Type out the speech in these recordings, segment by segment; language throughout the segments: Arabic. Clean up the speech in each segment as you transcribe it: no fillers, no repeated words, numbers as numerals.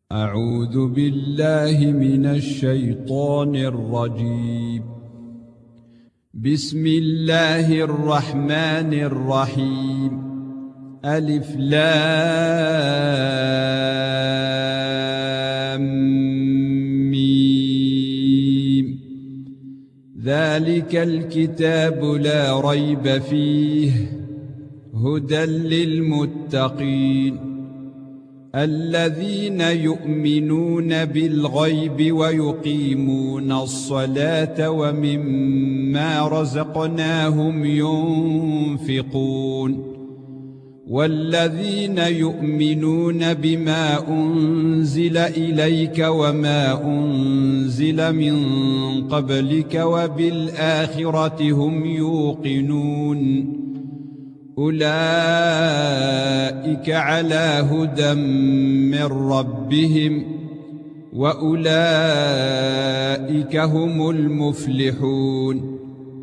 أعوذ بالله من الشيطان الرجيم. بسم الله الرحمن الرحيم. ألف لام ميم. ذلك الكتاب لا ريب فيه هدى للمتقين الذين يؤمنون بالغيب ويقيمون الصلاة ومما رزقناهم ينفقون والذين يؤمنون بما أنزل إليك وما أنزل من قبلك وبالآخرة هم يوقنون أولئك على هدى من ربهم وأولئك هم المفلحون.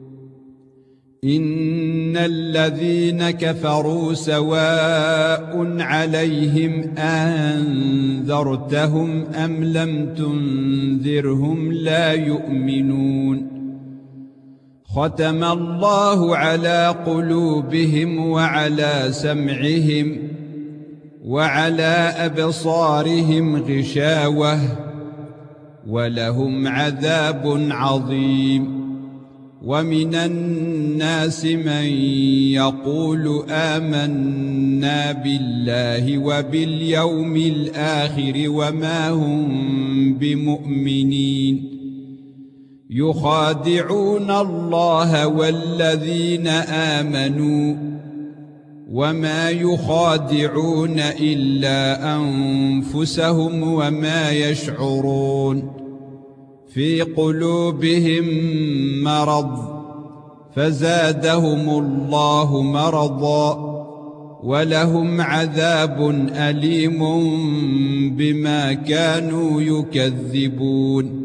إن الذين كفروا سواء عليهم أنذرتهم أم لم تنذرهم لا يؤمنون. ختم الله على قلوبهم وعلى سمعهم وعلى أبصارهم غشاوة ولهم عذاب عظيم. ومن الناس من يقول آمنا بالله وباليوم الآخر وما هم بمؤمنين يخادعون الله والذين آمنوا وما يخادعون إلا أنفسهم وما يشعرون. في قلوبهم مرض فزادهم الله مرضا ولهم عذاب أليم بما كانوا يكذبون.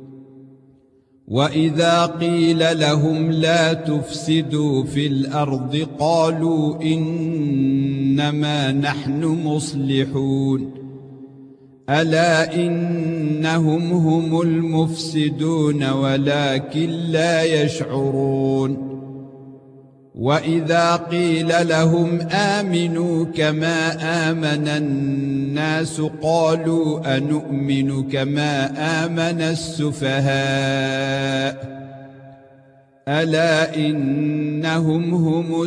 وإذا قيل لهم لا تفسدوا في الأرض قالوا إنما نحن مصلحون ألا إنهم هم المفسدون ولكن لا يشعرون. وإذا قيل لهم آمنوا كما آمن الناس قالوا أنؤمن كما آمن السفهاء ألا إنهم هم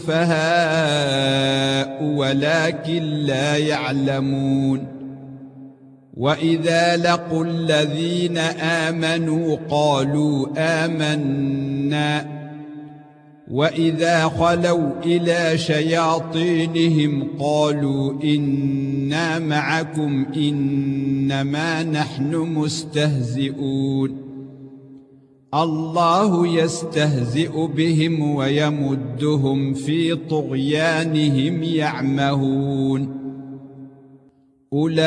السفهاء ولكن لا يعلمون. وإذا لقوا الذين آمنوا قالوا آمنا وإذا خلوا إلى شياطينهم قالوا إنا معكم إنما نحن مستهزئون. الله يستهزئ بهم ويمدهم في طغيانهم يعمهون. أولئك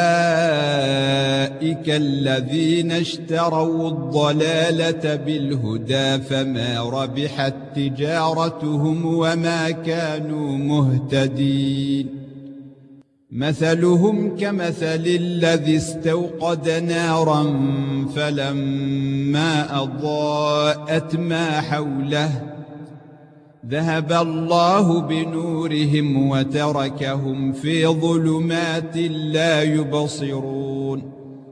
الذين اشتروا الضلالة بالهدى فما ربحت تجارتهم وما كانوا مهتدين. مثلهم كمثل الذي استوقد نارا فلما أضاءت ما حوله ذهب الله بنورهم وتركهم في ظلمات لا يبصرون.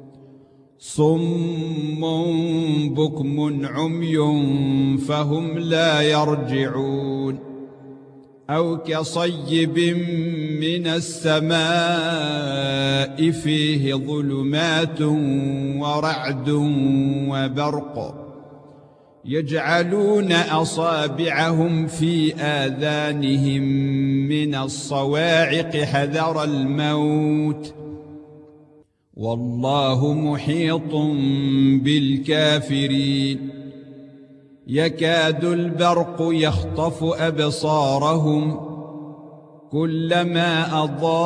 صم بكم عمي فهم لا يرجعون. أو كصيب من السماء فيه ظلمات ورعد وبرق يجعلون أصابعهم في آذانهم من الصواعق حذر الموت والله محيط بالكافرين. يكاد البرق يخطف أبصارهم كلما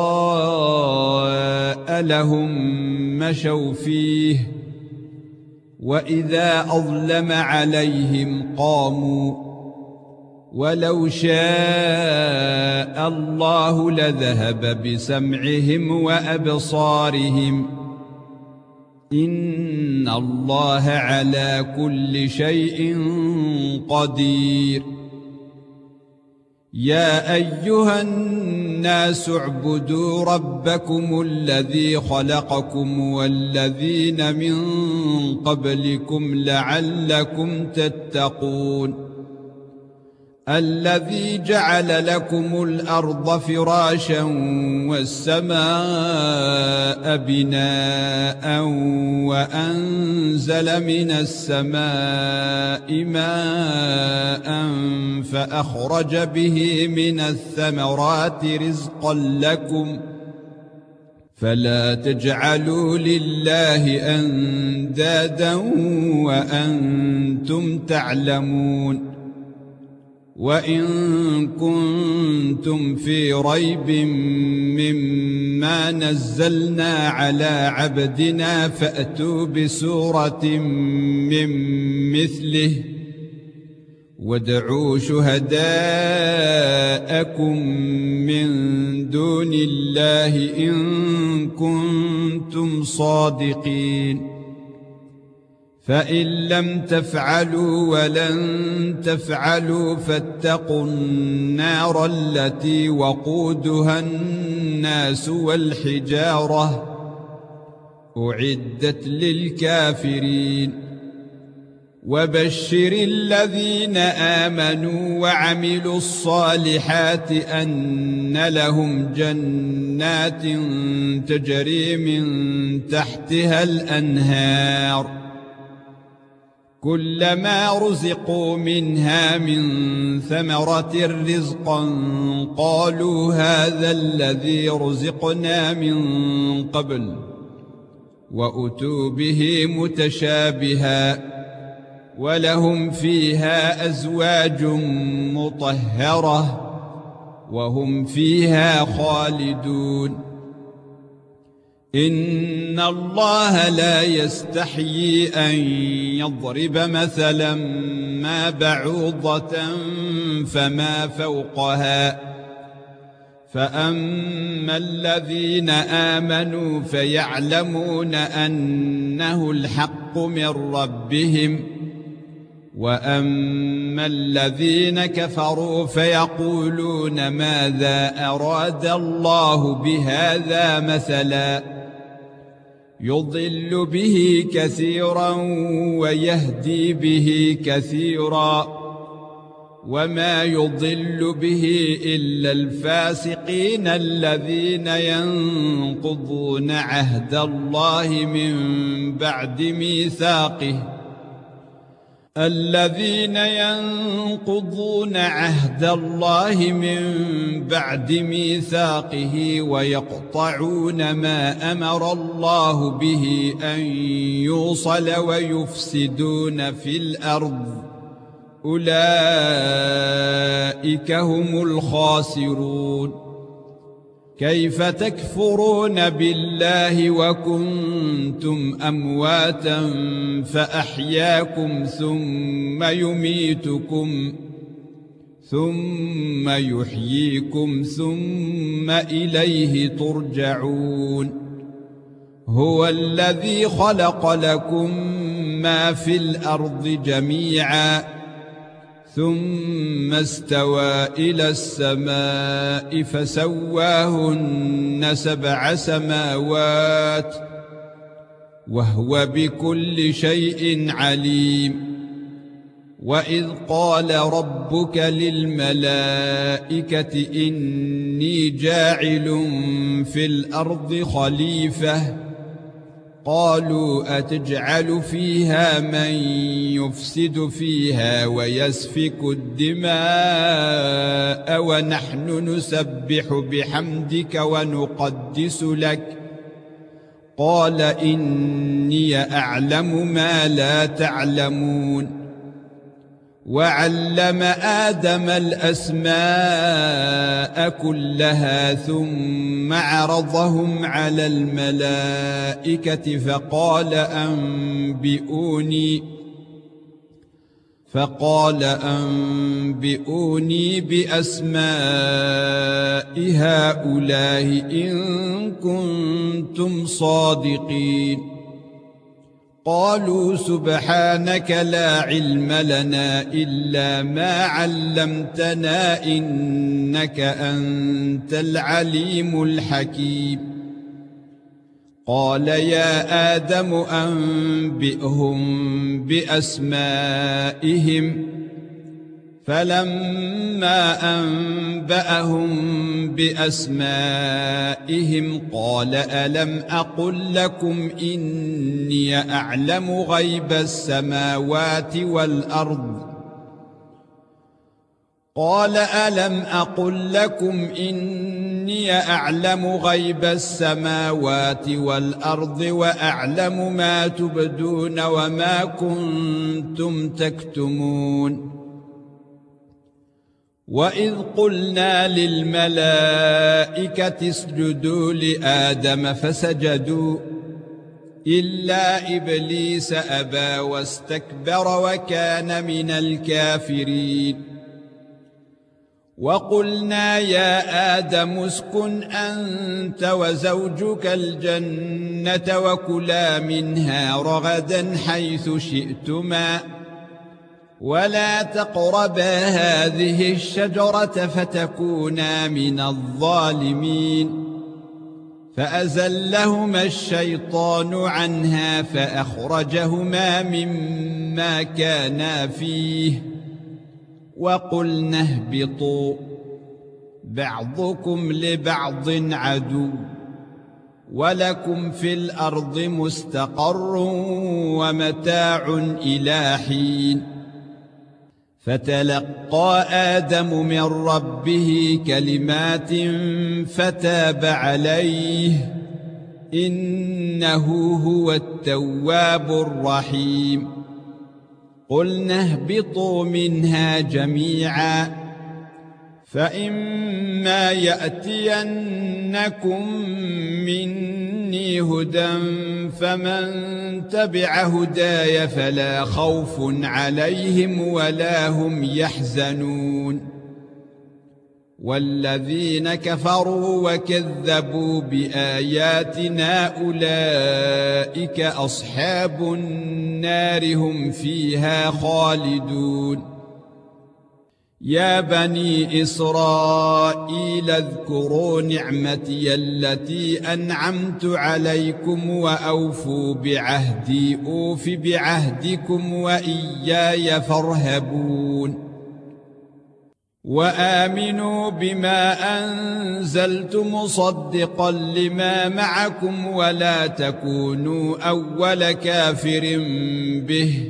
أضاء لهم مشوا فيه وإذا أظلم عليهم قاموا ولو شاء الله لذهب بسمعهم وأبصارهم إن الله على كل شيء قدير يا أيها الناس اعبدوا ربكم الذي خلقكم والذين من قبلكم لعلكم تتقون الذي جعل لكم الأرض فراشا والسماء بناء وأنزل من السماء ماء فأخرج به من الثمرات رزقا لكم فلا تجعلوا لله أندادا وأنتم تعلمون وإن كنتم في ريب مما نزلنا على عبدنا فأتوا بسورة من مثله وادعوا شهداءكم من دون الله إن كنتم صادقين فإن لم تفعلوا ولن تفعلوا فاتقوا النار التي وقودها الناس والحجارة أعدت للكافرين وبشر الذين آمنوا وعملوا الصالحات أن لهم جنات تجري من تحتها الأنهار كلما رزقوا منها من ثمرة رزقا قالوا هذا الذي رزقنا من قبل وأتوا به متشابها ولهم فيها أزواج مطهرة وهم فيها خالدون إن الله لا يستحيي أن يضرب مثلا ما بعوضة فما فوقها فأما الذين آمنوا فيعلمون أنه الحق من ربهم وأما الذين كفروا فيقولون ماذا أراد الله بهذا مثلا يضل به كثيرا ويهدي به كثيرا وما يضل به إلا الفاسقين الذين ينقضون عهد الله من بعد ميثاقه الذين ينقضون عهد الله من بعد ميثاقه ويقطعون ما أمر الله به أن يوصل ويفسدون في الأرض أولئك هم الخاسرون كيف تكفرون بالله وكنتم أمواتا فأحياكم ثم يميتكم ثم يحييكم ثم إليه ترجعون هو الذي خلق لكم ما في الأرض جميعا ثم استوى إلى السماء فسواهن 7 سماوات وهو بكل شيء عليم وإذ قال ربك للملائكة إني جاعل في الأرض خليفة قالوا أتجعل فيها من يفسد فيها ويسفك الدماء ونحن نسبح بحمدك ونقدس لك قال إني أعلم ما لا تعلمون وعلم آدم الأسماء كلها ثم عرضهم على فقال أنبئوني بأسماء هؤلاء إن كنتم صادقين قالوا سبحانك لا علم لنا إلا ما علمتنا إنك أنت العليم الحكيم قال يا آدم أنبئهم بأسمائهم فلما أنبأهم بأسمائهم قال ألم أقل لكم إني أعلم غيب السماوات والأرض قال ألم أقل لكم إني أعلم غيب السماوات والأرض وأعلم ما تبدون وما كنتم تكتمون وإذ قلنا للملائكة اسجدوا لآدم فسجدوا إلا إبليس أبى واستكبر وكان من الكافرين وقلنا يا آدم اسكن أنت وزوجك الجنة وكلا منها رغدا حيث شئتما ولا تقربا هذه الشجرة فتكونا من الظالمين فأزلهما الشيطان عنها فأخرجهما مما كانا فيه وقلنا اهبطوا بعضكم لبعض عدو ولكم في الأرض مستقر ومتاع إلى حين فتلقى آدم من ربه كلمات فتاب عليه إنه هو التواب الرحيم قلنا اهبطوا منها جميعا فإما يأتينكم مني هدى فمن تبع هداي فلا خوف عليهم ولا هم يحزنون والذين كفروا وكذبوا بآياتنا أولئك أصحاب النار هم فيها خالدون يا بني إسرائيل اذكروا نعمتي التي أنعمت عليكم وأوفوا بعهدي أوف بعهدكم وإياي فارهبون وآمنوا بما أنزلت مصدقا لما معكم ولا تكونوا أول كافر به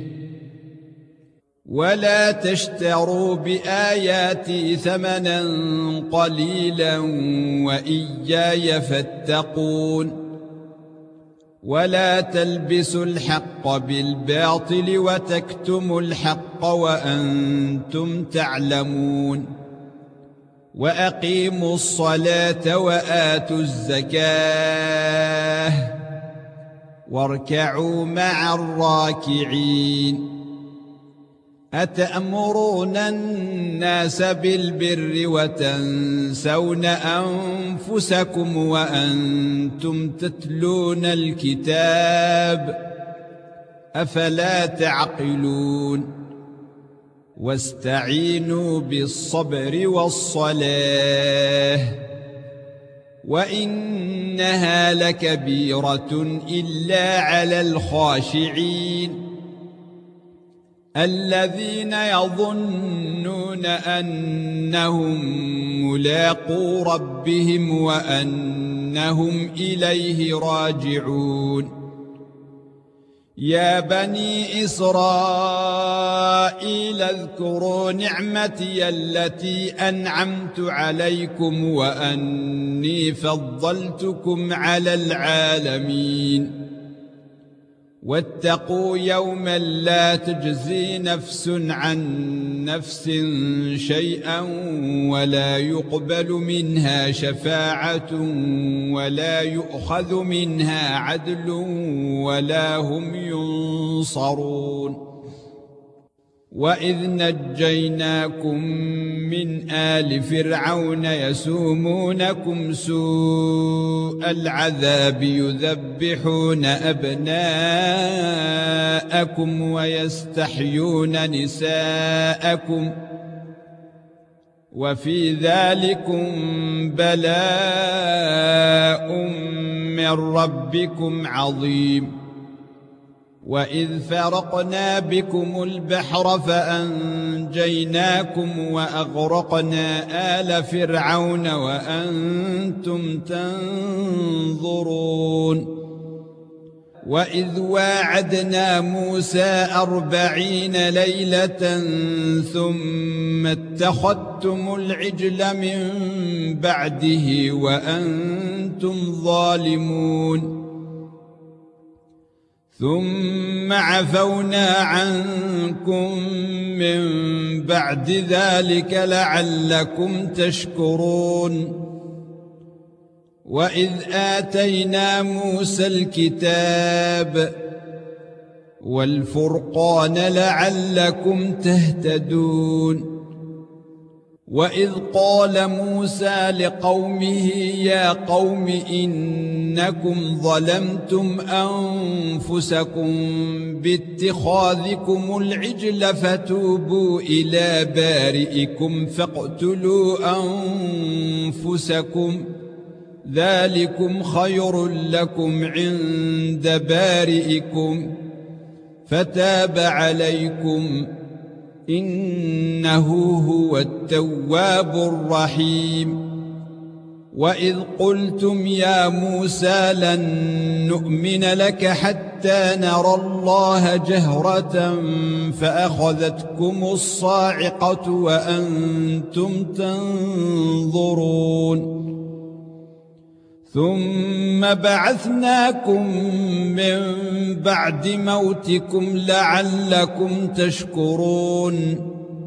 ولا تشتروا بآياتي ثمنا قليلا وإياي فاتقون ولا تلبسوا الحق بالباطل وتكتموا الحق وأنتم تعلمون وأقيموا الصلاة وآتوا الزكاة واركعوا مع الراكعين أتأمرون الناس بالبر وتنسون أنفسكم وأنتم تتلون الكتاب أفلا تعقلون واستعينوا بالصبر والصلاة وإنها لكبيرة إلا على الخاشعين الذين يظنون أنهم ملاقو ربهم وأنهم إليه راجعون يا بني إسرائيل اذكروا نعمتي التي أنعمت عليكم وأني فضلتكم على العالمين واتقوا يوما لا تجزي نفس عن نفس شيئا ولا يقبل منها شفاعة ولا يؤخذ منها عدل ولا هم ينصرون وإذ نجيناكم من آل فرعون يسومونكم سوء العذاب يذبحون أبناءكم ويستحيون نساءكم وفي ذلكم بلاء من ربكم عظيم وإذ فرقنا بكم البحر فأنجيناكم وأغرقنا آل فرعون وأنتم تنظرون وإذ واعدنا موسى 40 ليلة ثم اتخذتم العجل من بعده وأنتم ظالمون ثم عفونا عنكم من بعد ذلك لعلكم تشكرون وإذ آتينا موسى الكتاب والفرقان لعلكم تهتدون وإذ قال موسى لقومه يا قوم إنكم ظلمتم أنفسكم باتخاذكم العجل فتوبوا إلى بارئكم فاقتلوا أنفسكم ذلكم خير لكم عند بارئكم فتاب عليكم إنه هو التواب الرحيم وإذ قلتم يا موسى لن نؤمن لك حتى نرى الله جهرة فأخذتكم الصاعقة وأنتم تنظرون ثم بعثناكم من بعد موتكم لعلكم تشكرون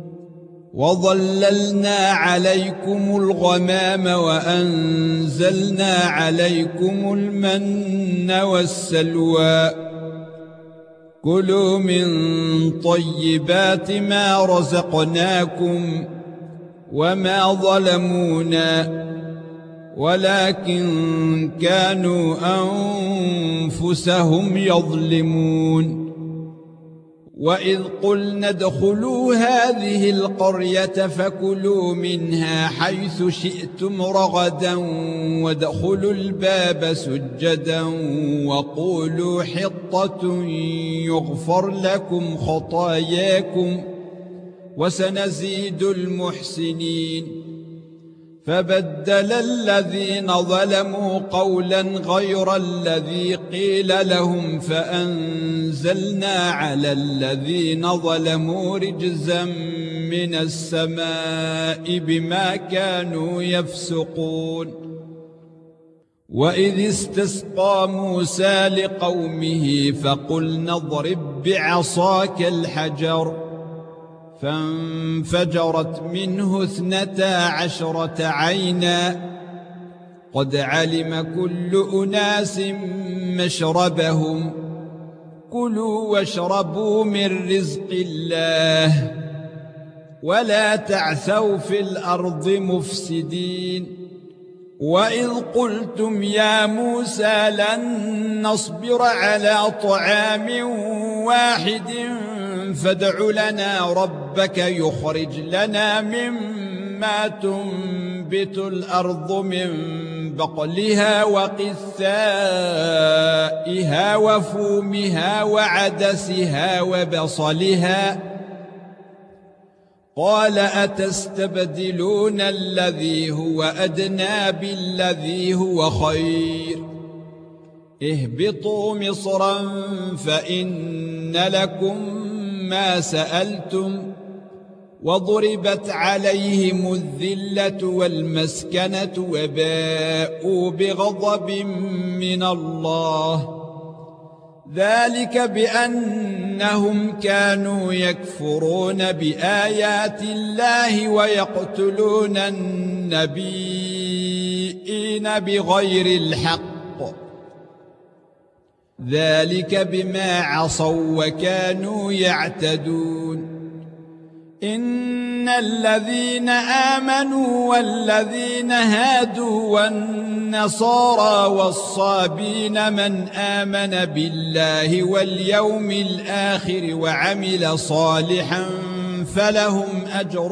وظللنا عليكم الغمام وأنزلنا عليكم المن والسلوى كلوا من طيبات ما رزقناكم وما ظلمونا ولكن كانوا أنفسهم يظلمون وإذ قلنا ادخلوا هذه القرية فكلوا منها حيث شئتم رغدا وادخلوا الباب سجدا وقولوا حطة يغفر لكم خطاياكم وسنزيد المحسنين فبدل الذين ظلموا قولا غير الذي قيل لهم فأنزلنا على الذين ظلموا رجزا من السماء بما كانوا يفسقون وإذ استسقى موسى لقومه فقلنا اضرب بعصاك الحجر فانفجرت منه 12 عينا قد علم كل أناس مشربهم كلوا واشربوا من رزق الله ولا تعثوا في الأرض مفسدين وإذ قلتم يا موسى لن نصبر على طعام واحد فادع لنا ربك يخرج لنا مما تنبت الأرض من بقلها وقثائها وفومها وعدسها وبصلها قال أتستبدلون الذي هو أدنى بالذي هو خير اهبطوا مصرا فإن لكم ما سألتم وضربت عليهم الذلة والمسكنة وباءوا بغضب من الله ذلك بأنهم كانوا يكفرون بآيات الله ويقتلون النبيين بغير الحق ذلك بما عصوا وكانوا يعتدون إن الذين آمنوا والذين هادوا والنصارى والصابين من آمن بالله واليوم الآخر وعمل صالحا فلهم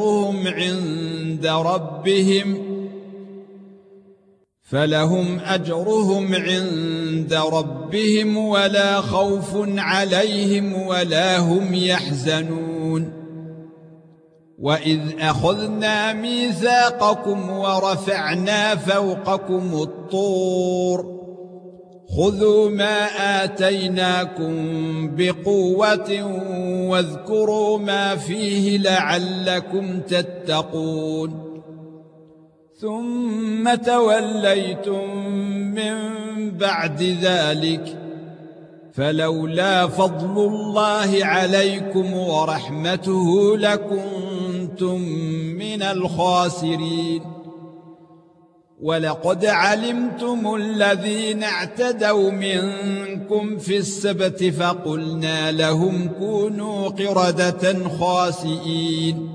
أجرهم عند ربهم ولا خوف عليهم ولا هم يحزنون وإذ أخذنا ميثاقكم ورفعنا فوقكم الطور خذوا ما آتيناكم بقوة واذكروا ما فيه لعلكم تتقون ثم توليتم من بعد ذلك فلولا فضل الله عليكم ورحمته لكنتم من الخاسرين ولقد علمتم الذين اعتدوا منكم في السبت فقلنا لهم كونوا قردة خاسئين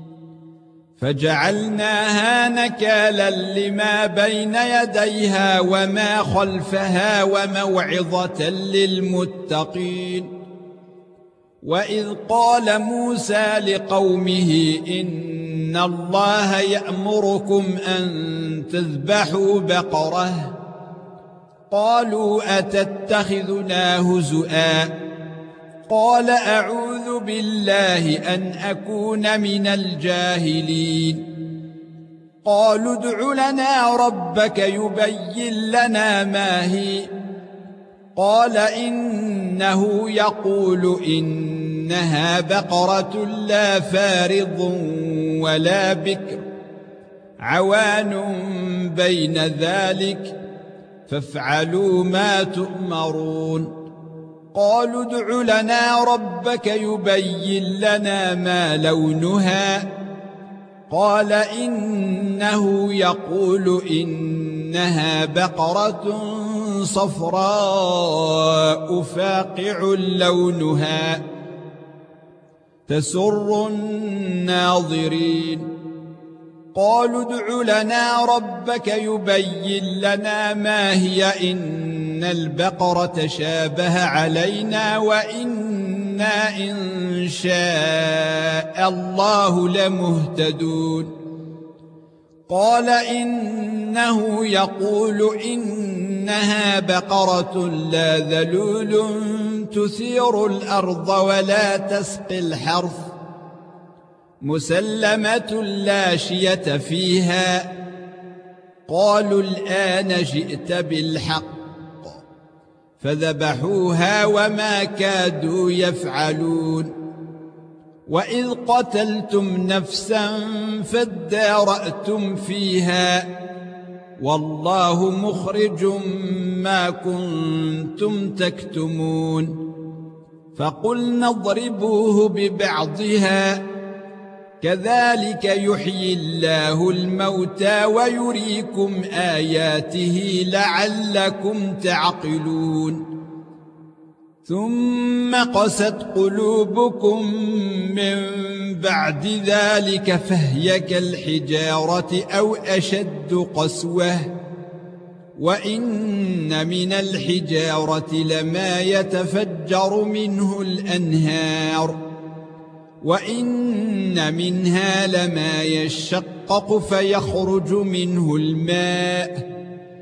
فجعلناها نكالا لما بين يديها وما خلفها وموعظة للمتقين وإذ قال موسى لقومه إن الله يأمركم أن تذبحوا بقرة قالوا أتتخذنا هزؤا قال أعوذ بالله أن أكون من الجاهلين قالوا ادع لنا ربك يبين لنا ما هي قال إنه يقول إنها بقرة لا فارض ولا بكر عوان بين ذلك فافعلوا ما تؤمرون قالوا ادع لنا ربك يبين لنا ما لونها قال إنه يقول إنها بقرة صفراء فاقع لونها تسر الناظرين قالوا ادع لنا ربك يبين لنا ما هي إن البقرة شابه علينا وإنا إن شاء الله لمهتدون قال إنه يقول إنها بقرة لا ذلول تثير الأرض ولا تسقي الحرث مسلمة لا شية فيها قالوا الآن جئت بالحق فذبحوها وما كادوا يفعلون وإذ قتلتم نفسا فادارأتم فيها والله مخرج ما كنتم تكتمون فقلنا اضربوه ببعضها كذلك يحيي الله الموتى ويريكم آياته لعلكم تعقلون ثم قست قلوبكم من بعد ذلك فهي كالحجارة أو أشد قسوة وإن من الحجارة لما يتفجر منه الأنهار وإن منها لما يشقق فيخرج منه الماء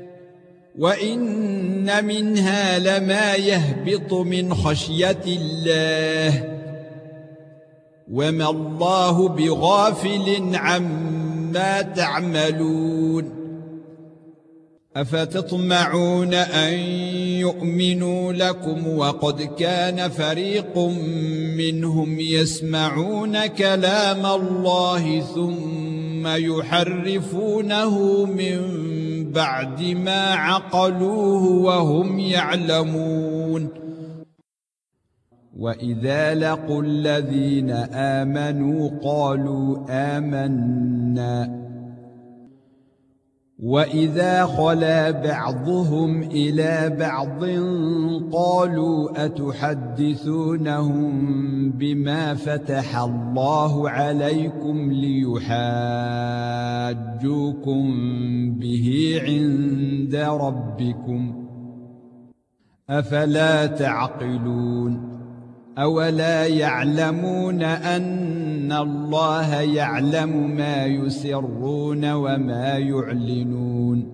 وإن منها لما يهبط من خشية الله وما الله بغافل عما تعملون أفتطمعون أن يؤمنوا لكم وقد كان فريق منهم يسمعون كلام الله ثم يحرفونه من بعد ما عقلوه وهم يعلمون وإذا لقوا الذين آمنوا قالوا آمنا وإذا خلا بعضهم إلى بعض قالوا أتحدثونهم بما فتح الله عليكم ليحاجوكم به عند ربكم أفلا تعقلون أولا يعلمون أن الله يعلم ما يسرون وما يعلنون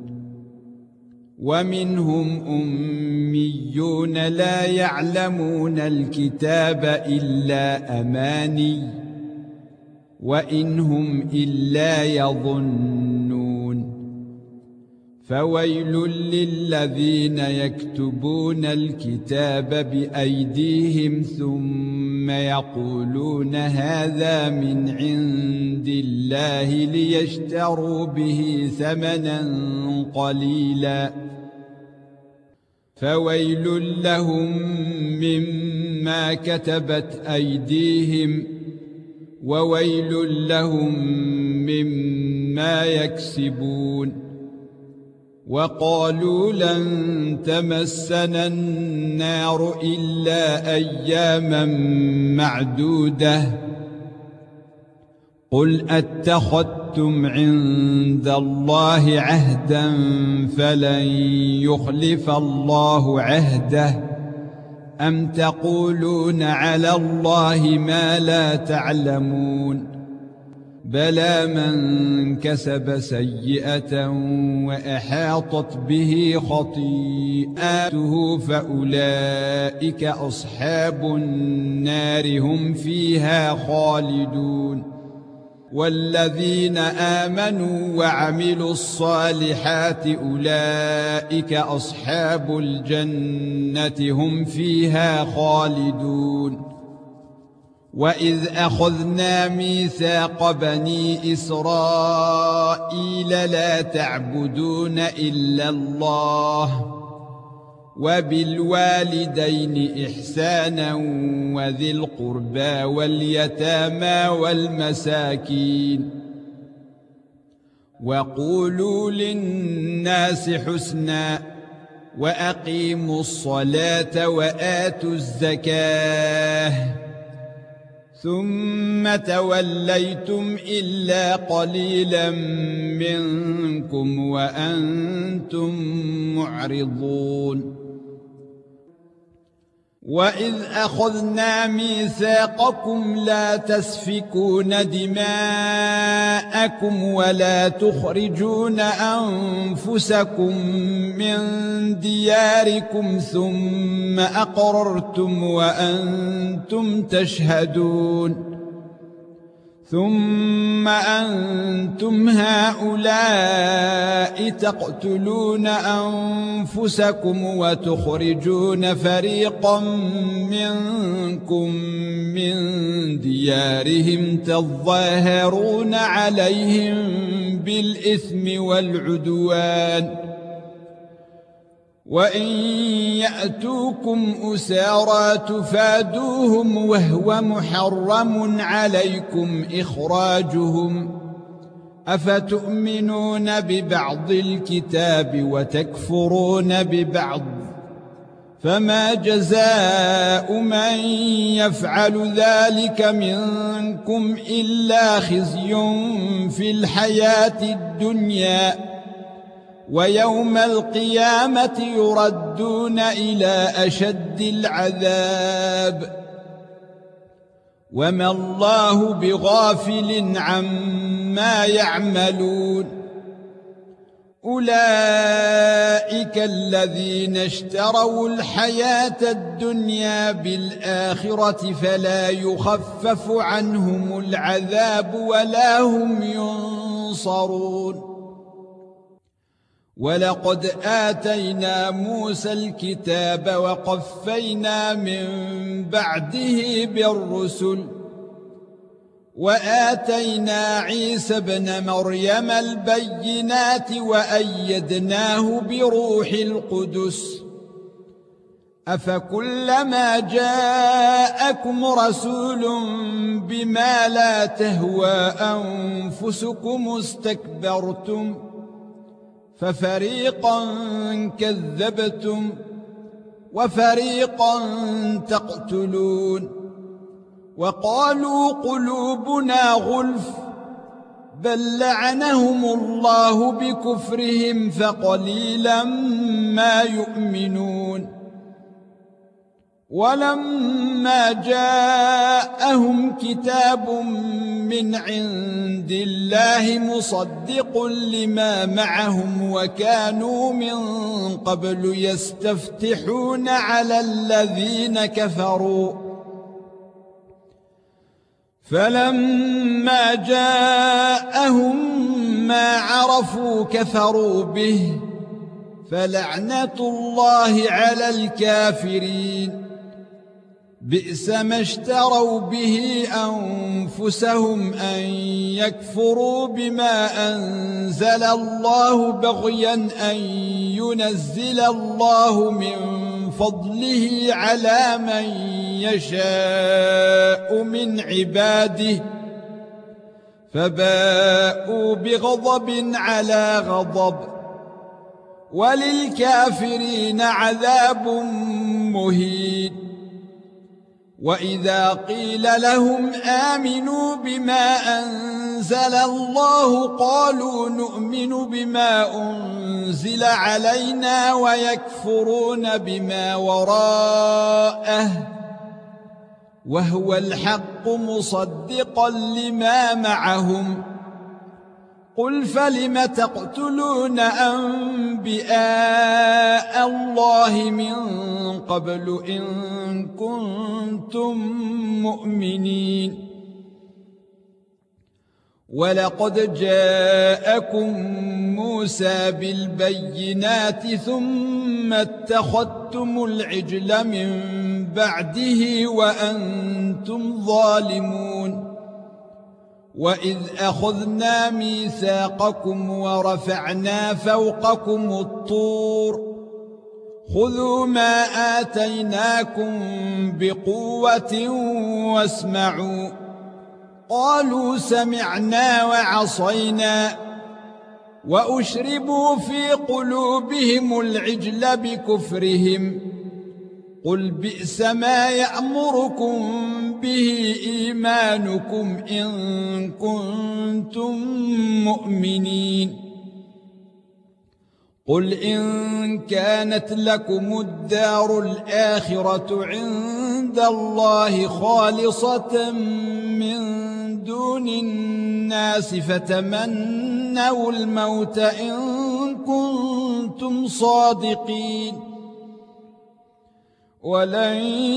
ومنهم أميون لا يعلمون الكتاب إلا أماني وإن هم إلا يظنون فويل للذين يكتبون الكتاب بأيديهم ثم يقولون هذا من عند الله ليشتروا به ثمنا قليلا فويل لهم مما كتبت أيديهم وويل لهم مما يكسبون وقالوا لن تمسنا النار إلا أياما معدودة قل أتخذتم عند الله عهدا فلن يخلف الله عهده أم تقولون على الله ما لا تعلمون بلى من كسب سيئة وأحاطت به خطيئاته فأولئك أصحاب النار هم فيها خالدون والذين آمنوا وعملوا الصالحات أولئك أصحاب الجنة هم فيها خالدون وإذ أخذنا ميثاق بني إسرائيل لا تعبدون إلا الله وبالوالدين إحسانا وذي القربى واليتامى والمساكين وقولوا للناس حسنا وأقيموا الصلاة وآتوا الزكاة ثم توليتم إلا قليلا منكم وأنتم معرضون وإذ أخذنا ميثاقكم لا تسفكون دماءكم ولا تخرجون أنفسكم من دياركم ثم أقررتم وأنتم تشهدون ثم أنتم هؤلاء تقتلون أنفسكم وتخرجون فريقا منكم من ديارهم تظاهرون عليهم بالإثم والعدوان وإن يأتوكم أسارى تفادوهم وهو محرم عليكم إخراجهم أفتؤمنون ببعض الكتاب وتكفرون ببعض فما جزاء من يفعل ذلك منكم إلا خزي في الحياة الدنيا ويوم القيامة يردون إلى أشد العذاب وما الله بغافل عما يعملون أولئك الذين اشتروا الحياة الدنيا بالآخرة فلا يخفف عنهم العذاب ولا هم ينصرون ولقد آتينا موسى الكتاب وقفينا من بعده بالرسل وآتينا عيسى ابن مريم البينات وأيدناه بروح القدس أفكلما جاءكم رسول بما لا تهوى أنفسكم استكبرتم ففريقا كذبتم وفريقا تقتلون وقالوا قلوبنا غلف بل لعنهم الله بكفرهم فقليلا ما يؤمنون ولما جاءهم كتاب من عند الله مصدق لما معهم وكانوا من قبل يستفتحون على الذين كفروا فلما جاءهم ما عرفوا كفروا به فلعنة الله على الكافرين بئس ما اشتروا به أنفسهم أن يكفروا بما أنزل الله بغيا أن ينزل الله من فضله على من يشاء من عباده فباءوا بغضب على غضب وللكافرين عذاب مهين وإذا قيل لهم آمنوا بما أنزل الله قالوا نؤمن بما أنزل علينا ويكفرون بما وراءه وهو الحق مصدقا لما معهم قل فلم تقتلون أنبياء الله من قبل إن كنتم مؤمنين ولقد جاءكم موسى بالبينات ثم اتخذتم العجل من بعده وأنتم ظالمون وَإِذْ أَخَذْنَا مِيثَاقَكُمْ وَرَفَعْنَا فَوْقَكُمُ الطُّورَ خُذُوا مَا آتَيْنَاكُمْ بِقُوَّةٍ وَاسْمَعُوا قَالُوا سَمِعْنَا وَعَصَيْنَا وَأُشْرِبُوا فِي قُلُوبِهِمُ الْعِجْلَ بِكُفْرِهِمْ قُلْ بِئْسَ مَا يَأْمُرُكُمْ بِهِ إِيمَانُكُمْ إِن كُنتُم مُّؤْمِنِينَ قُلْ إِن كَانَتْ لَكُمُ الدَّارُ الْآخِرَةُ عِندَ اللَّهِ خَالِصَةً مِّن دُونِ النَّاسِ فَتَمَنَّوُا الْمَوْتَ إِن كُنتُمْ صَادِقِينَ ولن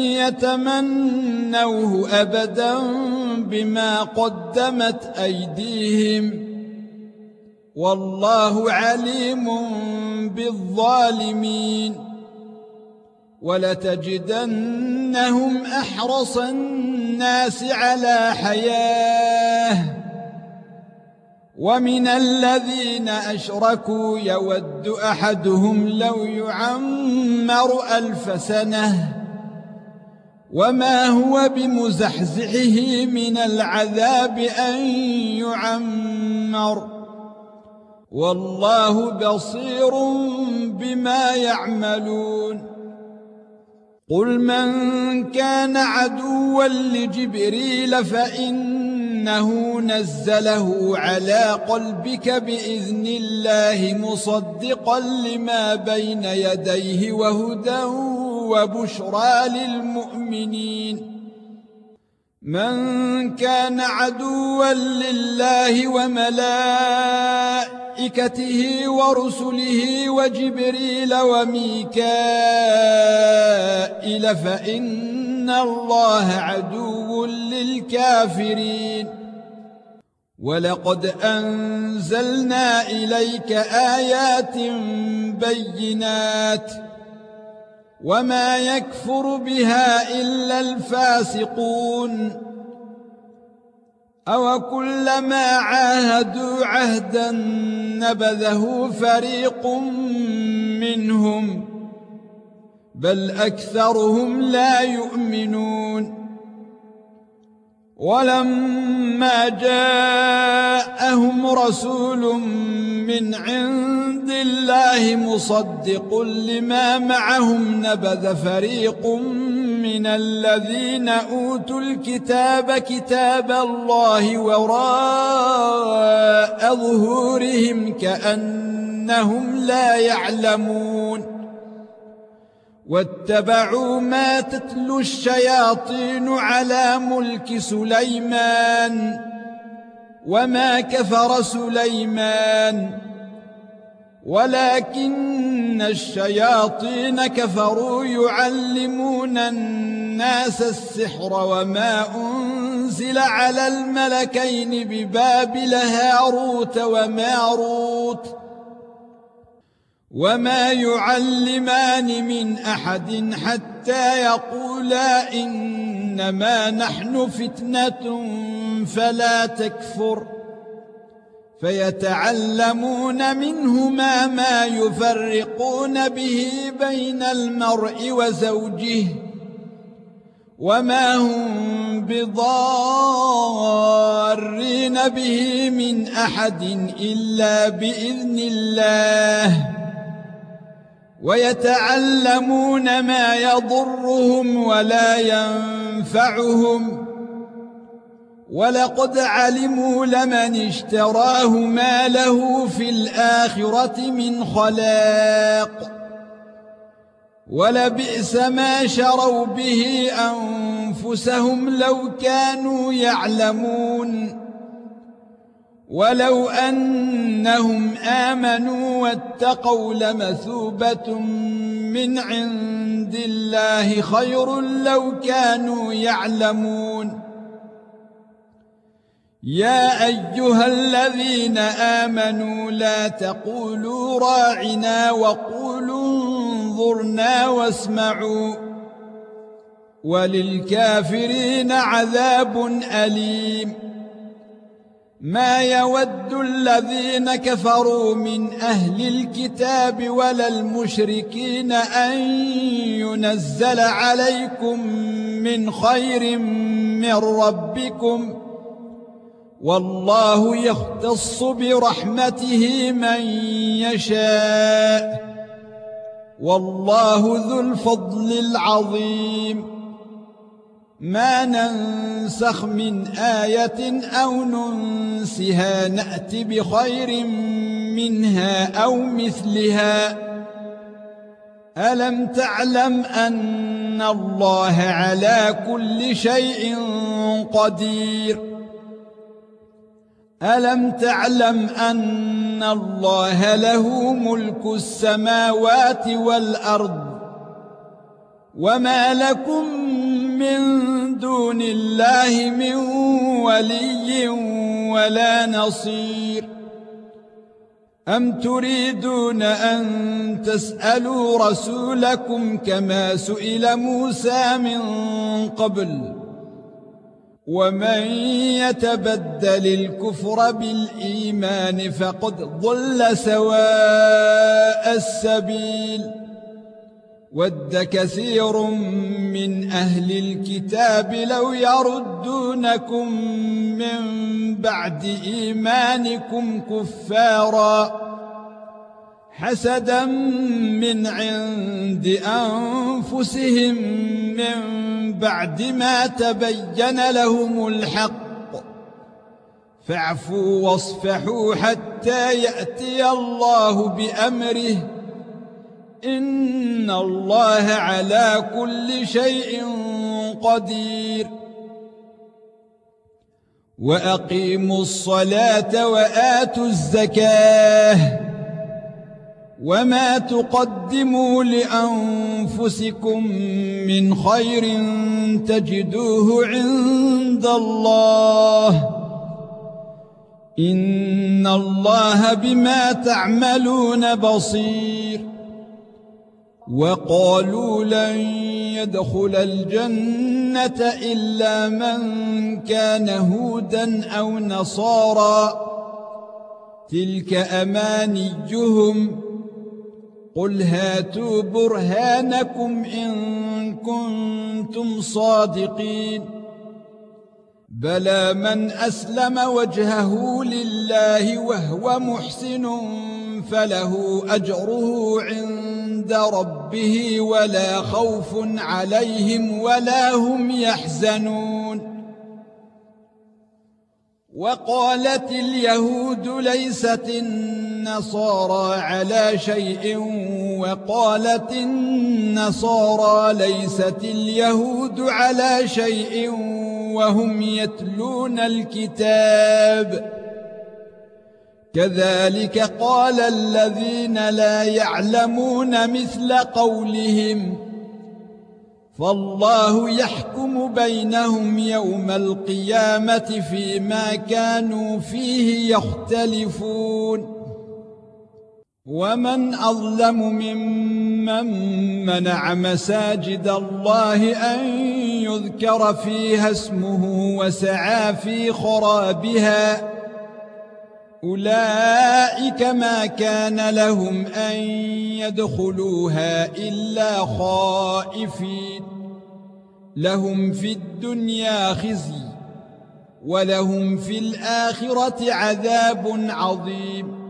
يتمنوه أبدا بما قدمت أيديهم والله عليم بالظالمين ولتجدنهم أحرص الناس على حياة ومن الذين أشركوا يود أحدهم لو يعمر 1000 سنة وما هو بمزحزحه من العذاب أن يعمر والله بصير بما يعملون قل من كان عدوا لجبريل فإنه نزله على قلبك بإذن الله مصدقا لما بين يديه وهدى وبشرى للمؤمنين من كان عدوا لله وملائكته ورسله وجبريل وميكائيل فإن الله عدو للكافرين ولقد أنزلنا إليك آيات بينات وما يكفر بها إلا الفاسقون أو كلما عاهدوا عهدا نبذه فريق منهم بل أكثرهم لا يؤمنون ولما جاءهم رسول من عند الله الله مصدق لما معهم نبذ فريق من الذين أوتوا الكتاب كتاب الله وراء ظهورهم كأنهم لا يعلمون واتبعوا ما تتلو الشياطين على ملك سليمان وما كفر سليمان ولكن الشياطين كفروا يعلمون الناس السحر وما أنزل على الملكين ببابل هاروت وماروت وما يعلمان من أحد حتى يقولا إنما نحن فتنة فلا تكفر فيتعلمون منهما ما يفرقون به بين المرء وزوجه وما هم بضارين به من أحد إلا بإذن الله ويتعلمون ما يضرهم ولا ينفعهم ولقد علموا لمن اشتراه ما له في الآخرة من خلاق ولبئس ما شروا به أنفسهم لو كانوا يعلمون ولو أنهم آمنوا واتقوا لمثوبة من عند الله خير لو كانوا يعلمون يا أيها الذين آمنوا لا تقولوا راعنا وقولوا انظرنا واسمعوا وللكافرين عذاب أليم ما يود الذين كفروا من أهل الكتاب ولا المشركين أن ينزل عليكم من خير من ربكم والله يختص برحمته من يشاء والله ذو الفضل العظيم ما ننسخ من آية أو ننسها نأت بخير منها أو مثلها ألم تعلم أن الله على كل شيء قدير ألم تعلم أن الله له ملك السماوات والأرض وما لكم من دون الله من ولي ولا نصير أم تريدون أن تسألوا رسولكم كما سئل موسى من قبل ومن يتبدل الكفر بالإيمان فقد ضل سواء السبيل ود كثير من أهل الكتاب لو يردونكم من بعد إيمانكم كفارا حسدا من عند أنفسهم من بعد ما تبين لهم الحق فاعفوا واصفحوا حتى يأتي الله بأمره إن الله على كل شيء قدير وأقيموا الصلاة وآتوا الزكاة وما تقدموا لأنفسكم من خير تجدوه عند الله إن الله بما تعملون بصير وقالوا لن يدخل الجنة إلا من كان هودا أو نصارى تلك أمانيهم قل هاتوا برهانكم إن كنتم صادقين بلى من أسلم وجهه لله وهو محسن فله أجره عند ربه ولا خوف عليهم ولا هم يحزنون. وقالت اليهود ليست النصارى على شيء وقالت النصارى ليست اليهود على شيء وهم يتلون الكتاب. كذلك قال الذين لا يعلمون مثل قولهم، فالله يحكم بينهم يوم القيامة فيما كانوا فيه يختلفون. ومن أظلم ممن منع مساجد الله أن يذكر فيها اسمه وسعى في خرابها، أولئك ما كان لهم أن يدخلوها إلا خائفين، لهم في الدنيا خزي ولهم في الآخرة عذاب عظيم.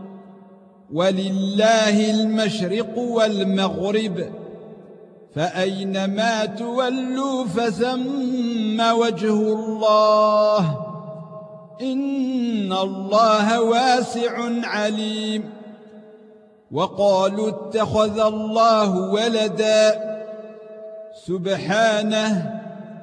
ولله المشرق والمغرب، فأينما تولوا فثم وجه الله، إن الله واسع عليم. وقالوا اتخذ الله ولدا، سبحانه،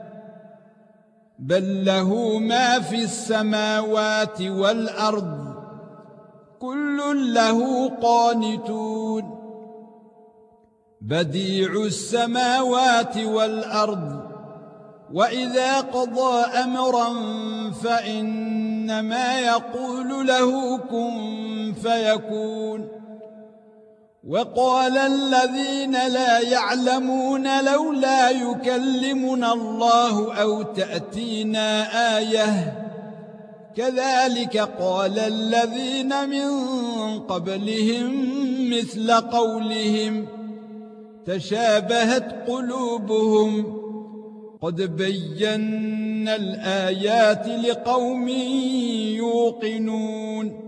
بل له ما في السماوات والأرض، كل له قانتون. بديع السماوات والأرض، وإذا قضى أمرا فإنما يقول له كن فيكون. وقال الذين لا يعلمون لولا يكلمنا الله أو تأتينا آية، كذلك قال الذين من قبلهم مثل قولهم، تشابهت قلوبهم، قد بينا الآيات لقوم يوقنون.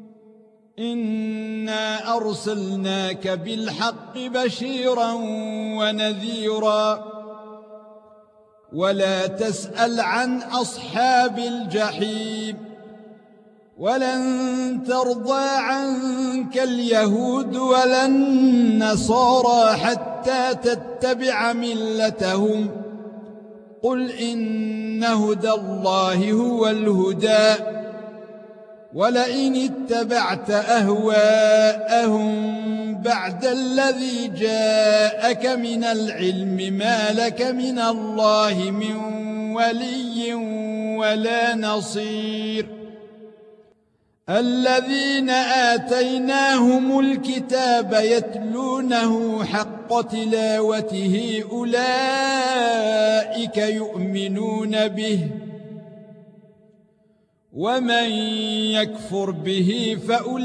إنا أرسلناك بالحق بشيرا ونذيرا، ولا تسأل عن أصحاب الجحيم. ولن ترضى عنك اليهود ولا النصارى حتى تتبع ملتهم، قل إن هدى الله هو الهدى، ولئن اتبعت أهواءهم بعد الذي جاءك من العلم ما لك من الله من ولي ولا نصير. الذين آتيناهم الكتاب يتلونه حق تلاوته أولئك يؤمنون به، ومن يكفر به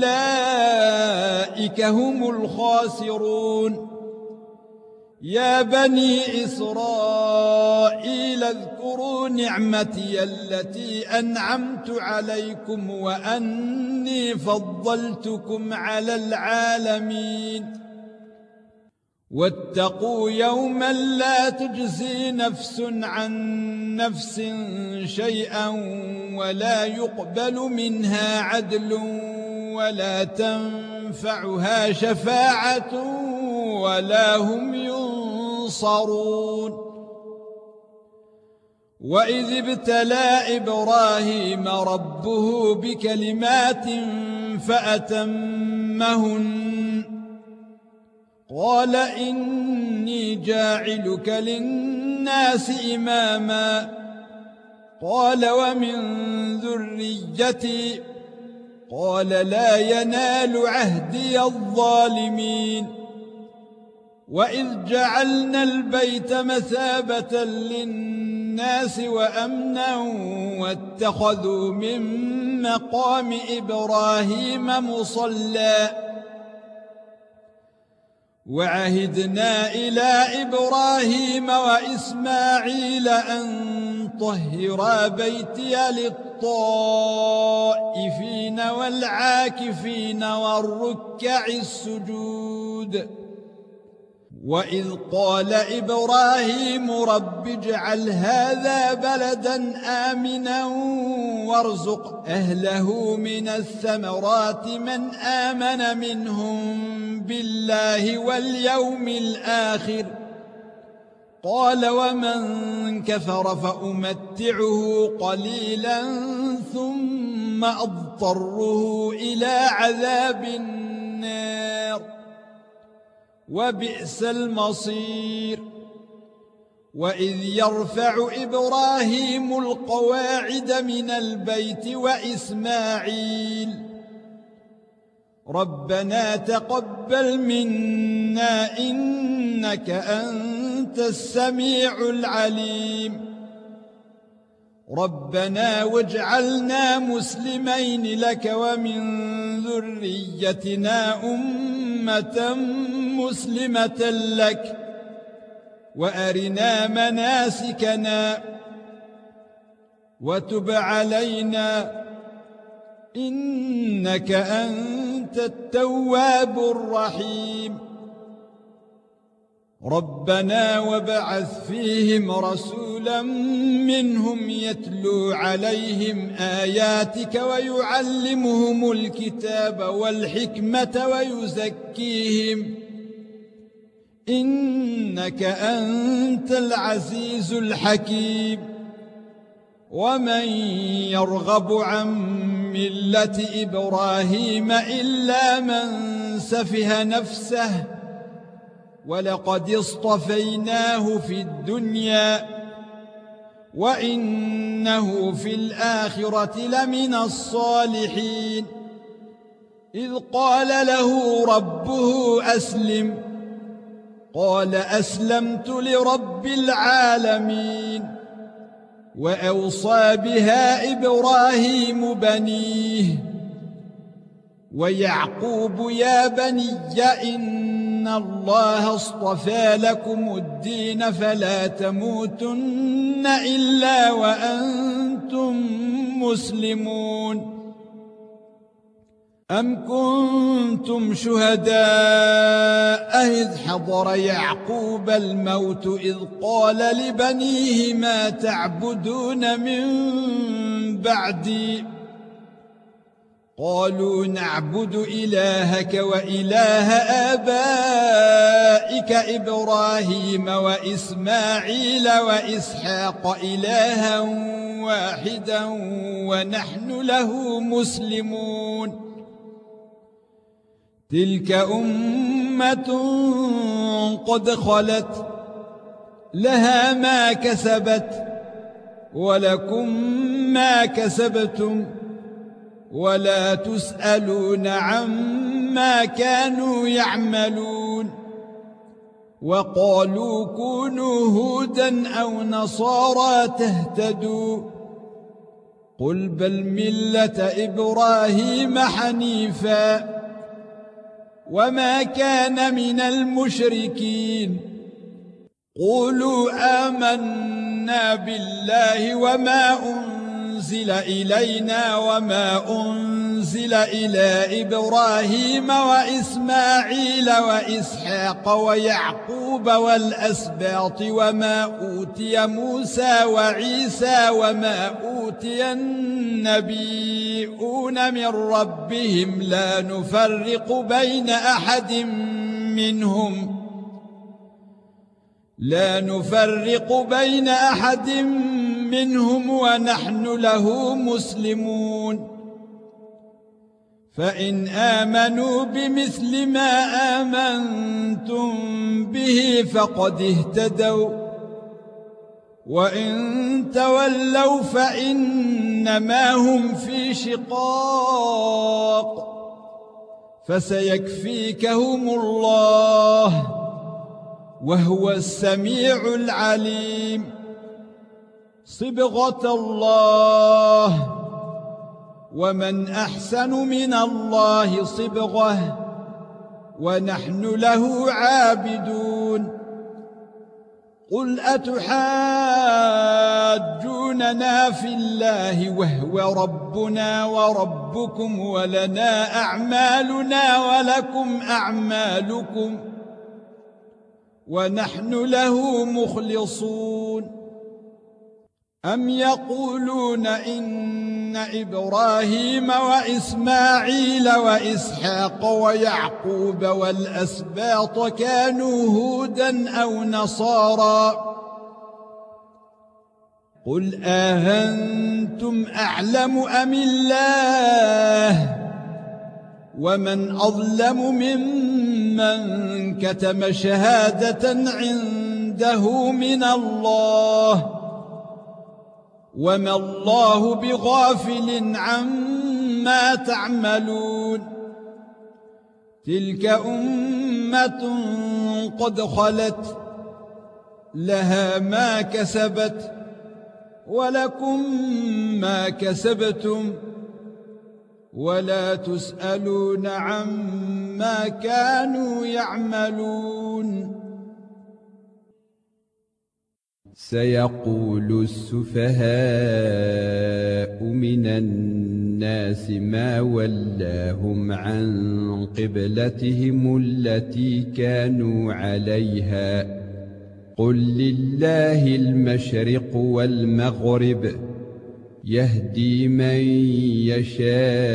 فأولئك هم الخاسرون. يا بني إسرائيل اذكروا نعمتي التي أنعمت عليكم وأني فضلتكم على العالمين. واتقوا يوما لا تجزي نفس عن نفس شيئا ولا يقبل منها عدل ولا تنفعها شفاعة ولا هم ينصرون. وإذ ابتلى إبراهيم ربه بكلمات فأتمهن، قال إني جاعلك للناس إماما، قال ومن ذريتي، قال لا ينال عهدي الظالمين. وإذ جعلنا البيت مثابة للناس وأمنا واتخذوا من مقام إبراهيم مصلى، وعهدنا إلى إبراهيم وإسماعيل أن طهرا بيتي للطائفين والعاكفين والركع السجود وإذ قال إبراهيم رب اجعل هذا بلدا آمنا وارزق أهله من الثمرات من آمن منهم بالله واليوم الآخر قال ومن كفر فأمتعه قليلا ثم أضطره إلى عذاب النار وبئس المصير وإذ يرفع إبراهيم القواعد من البيت وإسماعيل ربنا تقبل منا إنك أنت السميع العليم ربنا واجعلنا مسلمين لك ومن ذريتنا أمة مسلمة لك وأرنا مناسكنا وتب علينا إنك أنت التواب الرحيم ربنا وابعث فيهم رسولا منهم يتلو عليهم آياتك ويعلمهم الكتاب والحكمة ويزكيهم إنك أنت العزيز الحكيم ومن يرغب عن ملة إبراهيم إلا من سفه نفسه ولقد اصطفيناه في الدنيا وإنه في الآخرة لمن الصالحين إذ قال له ربه أسلم قال أسلمت لرب العالمين وأوصى بها إبراهيم بنيه ويعقوب يا بني إن الله اصطفى لكم الدين فلا تموتن إلا وأنتم مسلمون أم كنتم شهداء إذ حضر يعقوب الموت إذ قال لبنيه ما تعبدون من بعدي قالوا نعبد إلهك وإله آبائك إبراهيم وإسماعيل وإسحاق إلها واحدا ونحن له مسلمون تلك أمة قد خلت لها ما كسبت ولكم ما كسبتم ولا تسألون عما كانوا يعملون وقالوا كونوا هودا أو نصارى تهتدوا قل بل ملة إبراهيم حنيفا وما كان من المشركين قولوا آمنا بالله وما أنزل إلينا وما أنزل إلى إبراهيم وإسماعيل وإسحاق ويعقوب والأسباط وما أوتي موسى وعيسى وما أوتي النبيون من ربهم لا نفرق بين أحد منهم ونحن له مسلمون فإن آمنوا بمثل ما آمنتم به فقد اهتدوا وإن تولوا فإنما هم في شقاق فسيكفيكهم الله وهو السميع العليم صبغة الله ومن أحسن من الله صبغة ونحن له عابدون قل أتحاجوننا في الله وهو ربنا وربكم ولنا أعمالنا ولكم أعمالكم ونحن له مخلصون أم يقولون إن إبراهيم وإسماعيل وإسحاق ويعقوب والأسباط كانوا هودا أو نصارى قل أأنتم أعلم أم الله ومن أظلم ممن كتم شهادة عنده من الله وما الله بغافل عما تعملون تلك أمة قد خلت لها ما كسبت ولكم ما كسبتم ولا تسألون عما كانوا يعملون سيقول السفهاء من الناس ما ولاهم عن قبلتهم التي كانوا عليها قل لله المشرق والمغرب يهدي من يشاء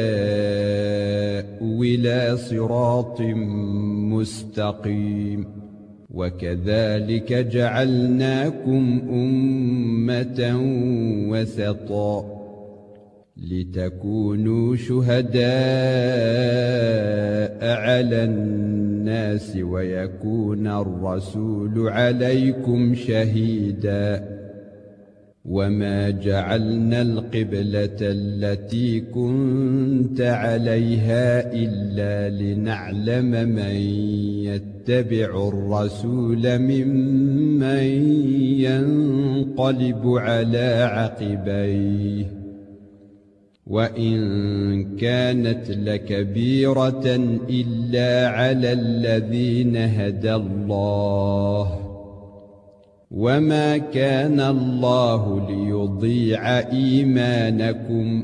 إلى صراط مستقيم وكذلك جعلناكم أمة وسطا لتكونوا شهداء على الناس ويكون الرسول عليكم شهيدا وما جعلنا القبلة التي كنت عليها إلا لنعلم من يتبع الرسول ممن ينقلب على عقبيه وإن كانت لكبيرة إلا على الذين هدى الله وما كان الله ليضيع إيمانكم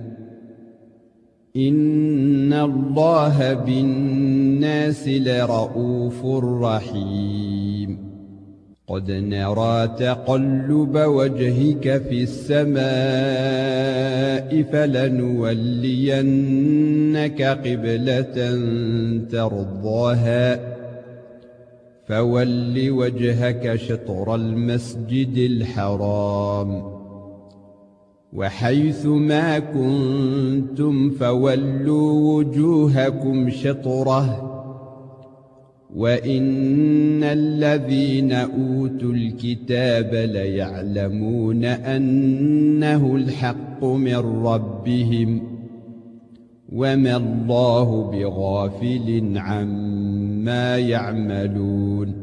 إن الله بالناس لرءوف رحيم قد نرى تقلب وجهك في السماء فلنولينك قبلة ترضاها فول وجهك شطر المسجد الحرام وحيث ما كنتم فولوا وجوهكم شطره وإن الذين أوتوا الكتاب ليعلمون أنه الحق من ربهم وما الله بغافل عما يعملون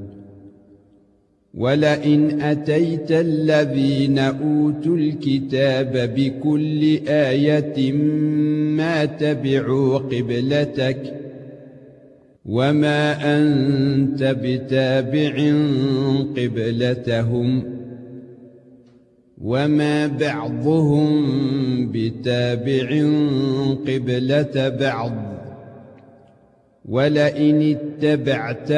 ولئن أتيت الذين أوتوا الكتاب بكل آية ما تبعوا قبلتك وما أنت بتابع قبلتهم وما بعضهم بتابع قبلة بعض ولئن اتبعت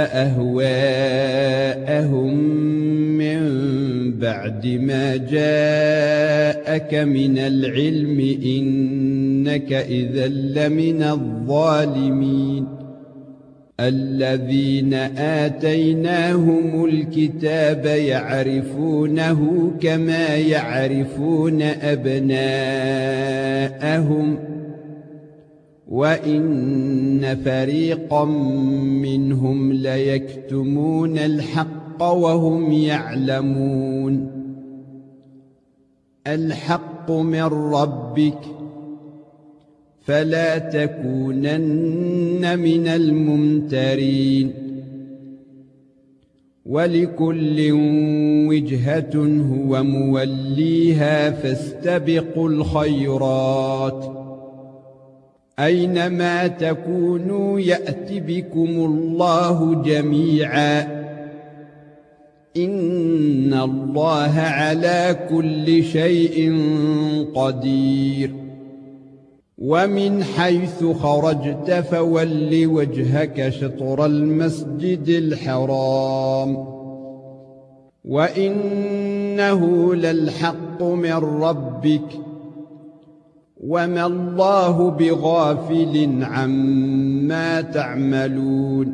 أهواءهم من بعد ما جاءك من العلم إنك إذا لمن الظالمين الذين آتيناهم الكتاب يعرفونه كما يعرفون أبناءهم وإن فريقا منهم ليكتمون الحق وهم يعلمون الحق من ربك فلا تكونن من الممترين ولكل وجهة هو موليها فاستبقوا الخيرات أينما تكونوا يأت بكم الله جميعا إن الله على كل شيء قدير ومن حيث خرجت فول وجهك شطر المسجد الحرام وإنه للحق من ربك وما الله بغافل عما تعملون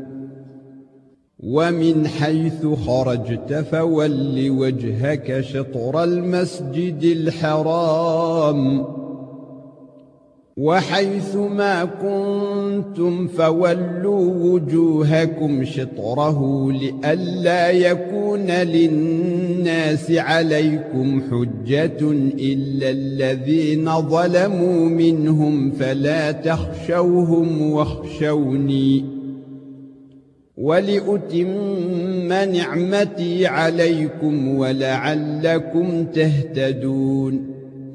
ومن حيث خرجت فول وجهك شطر المسجد الحرام وحيث ما كنتم فولوا وجوهكم شطره لئلا يكون للناس عليكم حجة إلا الذين ظلموا منهم فلا تخشوهم واخشوني ولأتم نعمتي عليكم ولعلكم تهتدون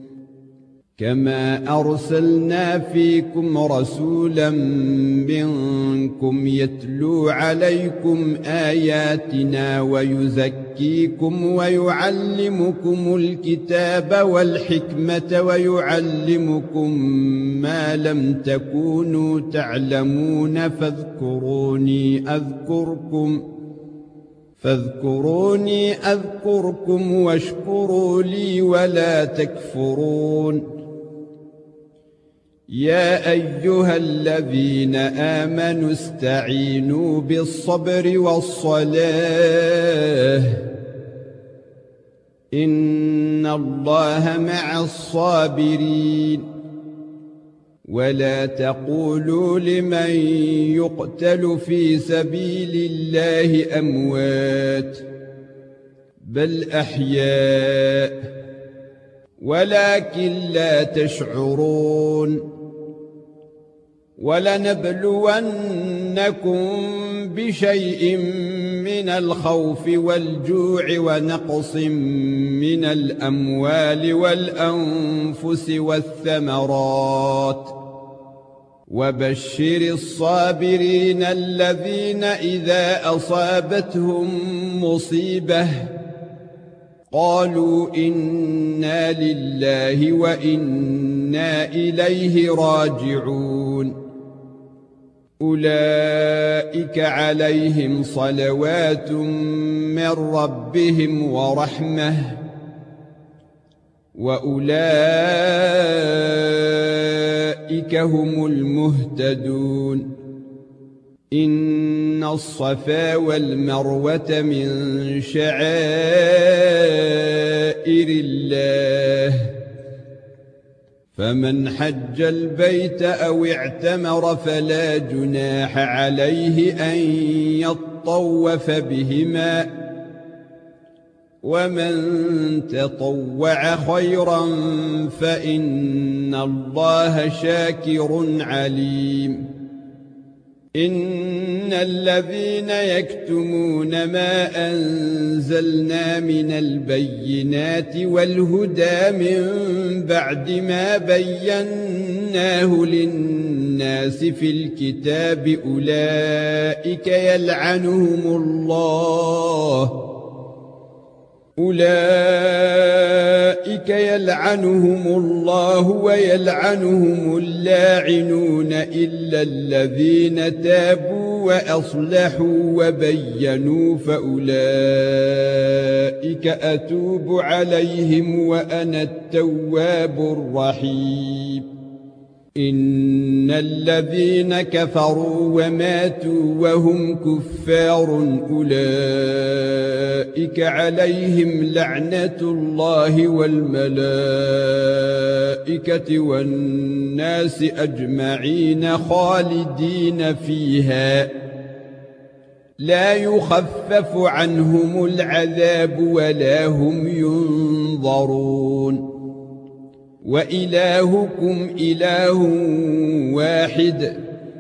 كما أرسلنا فيكم رسولا منكم يتلو عليكم آياتنا ويزكيكم ويعلمكم الكتاب والحكمة ويعلمكم ما لم تكونوا تعلمون فاذكروني أذكركم واشكروا لي ولا تكفرون يا أيها الذين آمنوا استعينوا بالصبر والصلاة إن الله مع الصابرين ولا تقولوا لمن يقتل في سبيل الله أموات بل أحياء ولكن لا تشعرون ولنبلونكم بشيء من الخوف والجوع ونقص من الأموال والأنفس والثمرات وبشر الصابرين الذين إذا أصابتهم مصيبة قالوا إنا لله وإنا إليه راجعون أولئك عليهم صلوات من ربهم ورحمة وأولئك هم المهتدون إن الصفا والمروة من شعائر الله فمن حج البيت أو اعتمر فلا جناح عليه أن يطوف بهما ومن تطوع خيرا فإن الله شاكر عليم إن الذين يكتمون ما أنزلنا من البينات والهدى من بعد ما بيناه للناس في الكتاب أولئك يلعنهم الله ويلعنهم اللاعنون إلا الذين تابوا وأصلحوا وبينوا فأولئك أتوب عليهم وأنا التواب الرحيم إن الذين كفروا وماتوا وهم كفار أولئك عليهم لعنة الله والملائكة والناس أجمعين خالدين فيها لا يخفف عنهم العذاب ولا هم ينظرون وإلهكم إله واحد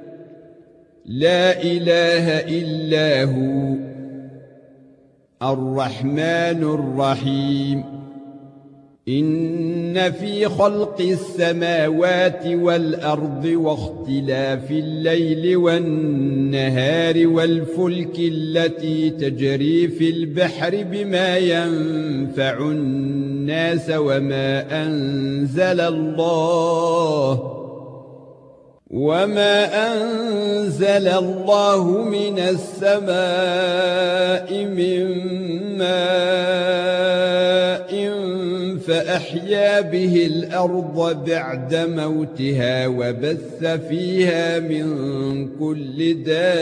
لا إله إلا هو الرحمن الرحيم إن في خلق السماوات والأرض واختلاف الليل والنهار والفلك التي تجري في البحر بما ينفع الناس وما أنزل الله من السماء من ماء فأحيا به الأرض بعد موتها وبث فيها من كل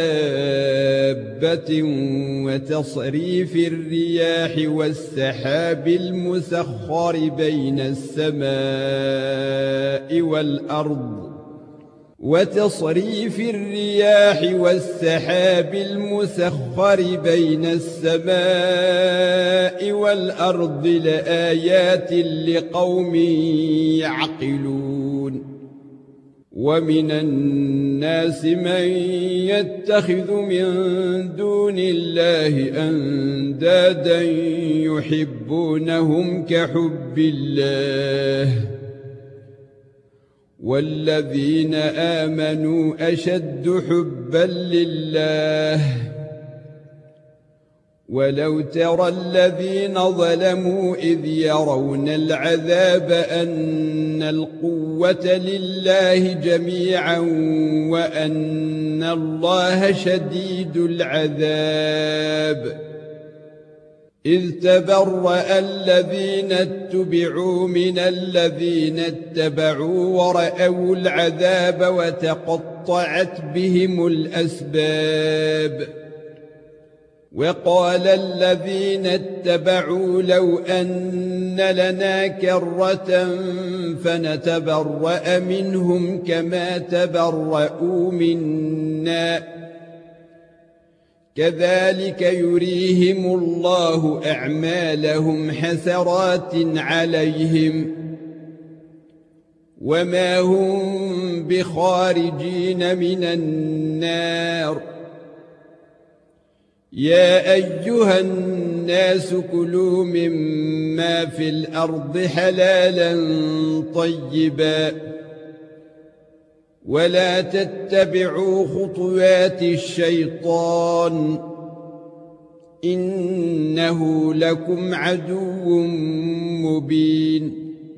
دابة وتصريف الرياح والسحاب المسخر بين السماء والأرض لآيات لقوم يعقلون ومن الناس من يتخذ من دون الله أندادا يحبونهم كحب الله والذين آمنوا أشد حبا لله ولو ترى الذين ظلموا إذ يرون العذاب أن القوة لله جميعا وأن الله شديد العذاب إذ تبرأ الذين اتبعوا من الذين اتبعوا ورأوا العذاب وتقطعت بهم الأسباب وقال الذين اتبعوا لو أن لنا كرة فنتبرأ منهم كما تبرؤوا منا كذلك يريهم الله أعمالهم حسرات عليهم وما هم بخارجين من النار يا أيها الناس كلوا مما في الأرض حلالا طيبا ولا تتبعوا خطوات الشيطان إنه لكم عدو مبين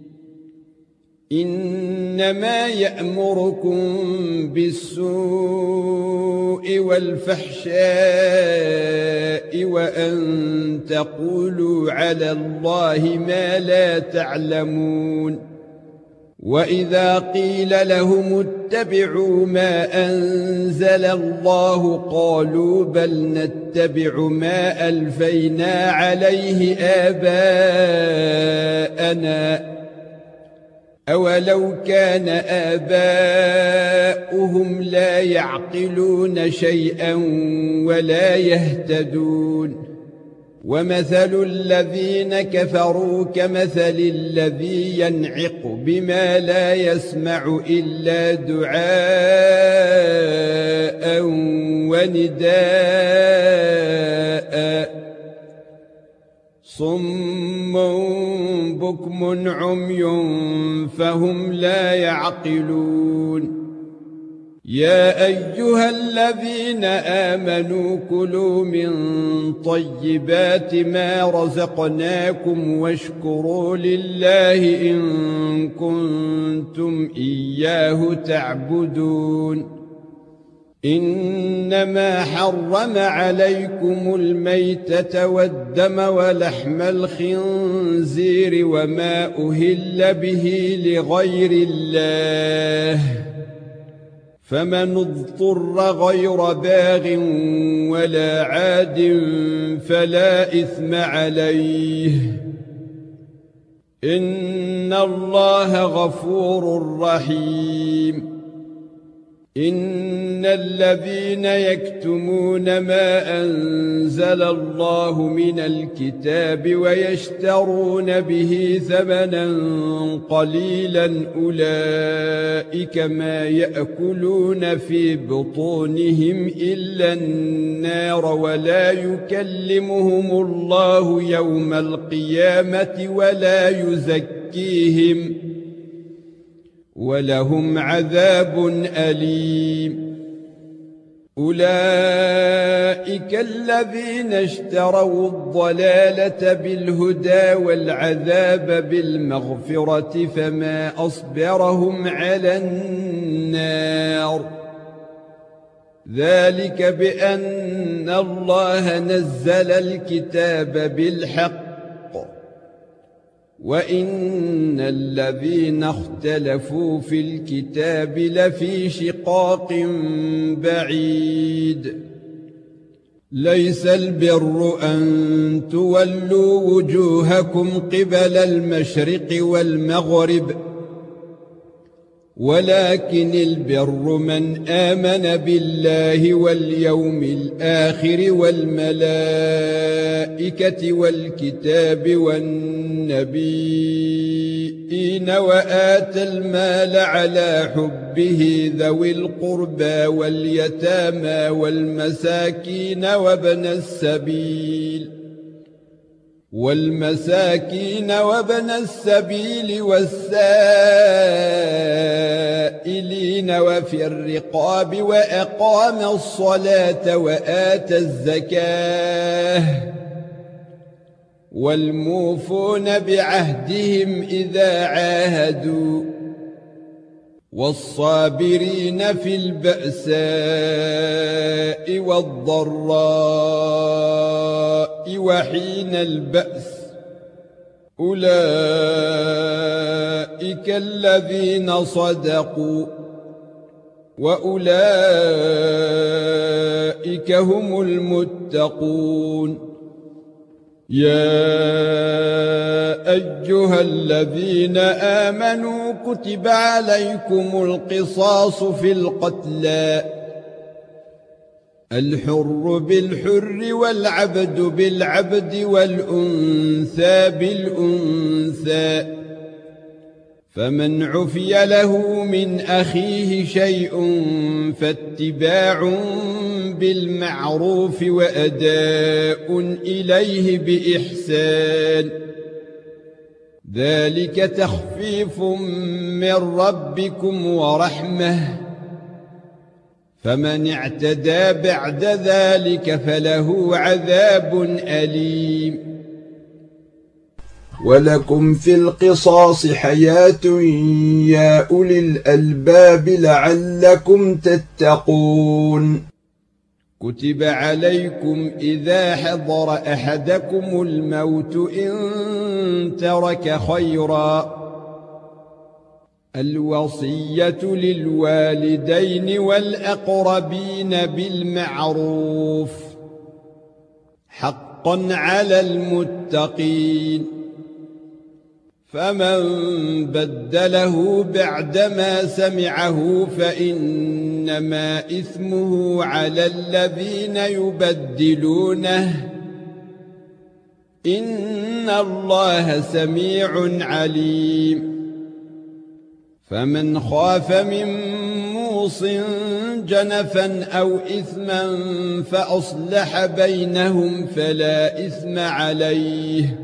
إنما يأمركم بالسوء والفحشاء وأن تقولوا على الله ما لا تعلمون وإذا قيل لهم اتبعوا ما أنزل الله قالوا بل نتبع ما ألفينا عليه آباءنا أولو كان آباؤهم لا يعقلون شيئا ولا يهتدون ومثل الذين كفروا كمثل الذي ينعق بما لا يسمع إلا دعاء ونداء صم بكم عمي فهم لا يعقلون يا أيها الذين آمنوا كلوا من طيبات ما رزقناكم واشكروا لله إن كنتم إياه تعبدون إنما حرم عليكم الميتة والدم ولحم الخنزير وما أهل به لغير الله فمن اضطر غير باغ ولا عاد فلا إثم عليه إن الله غفور رحيم إن الذين يكتمون ما أنزل الله من الكتاب ويشترون به ثمنا قليلا أولئك ما يأكلون في بطونهم إلا النار ولا يكلمهم الله يوم القيامة ولا يزكيهم ولهم عذاب أليم أولئك الذين اشتروا الضلالة بالهدى والعذاب بالمغفرة فما أصبرهم على النار ذلك بأن الله نزل الكتاب بالحق وَإِنَّ الَّذِينَ اخْتَلَفُوا في الْكِتَابِ لَفِي شِقَاقٍ بَعِيدٍ لَيْسَ الْبِرُّ أَن تُوَلُّوا وُجُوهَكُمْ قِبَلَ الْمَشْرِقِ وَالْمَغْرِبِ ولكن البر من آمن بالله واليوم الآخر والملائكة والكتاب والنبيين وآتى المال على حبه ذوي القربى واليتامى والمساكين وابن السبيل والسائلين وفي الرقاب وأقام الصلاة وآتى الزكاة والموفون بعهدهم إذا عاهدوا والصابرين في البأساء والضراء وحين البأس أولئك الذين صدقوا وأولئك هم المتقون يا أيها الذين آمنوا كتب عليكم القصاص في القتلى الحر بالحر والعبد بالعبد والأنثى بالأنثى فمن عفي له من أخيه شيء فاتباع بالمعروف وأداء إليه بإحسان ذلك تخفيف من ربكم ورحمة فمن اعتدى بعد ذلك فله عذاب أليم ولكم في القصاص حياة يا أولي الألباب لعلكم تتقون كتب عليكم إذا حضر أحدكم الموت إن ترك خيرا الوصية للوالدين والأقربين بالمعروف حقا على المتقين فمن بدله بعدما سمعه فإنما إثمه على الذين يبدلونه إن الله سميع عليم فمن خاف من موص جنفا أو إثما فأصلح بينهم فلا إثم عليه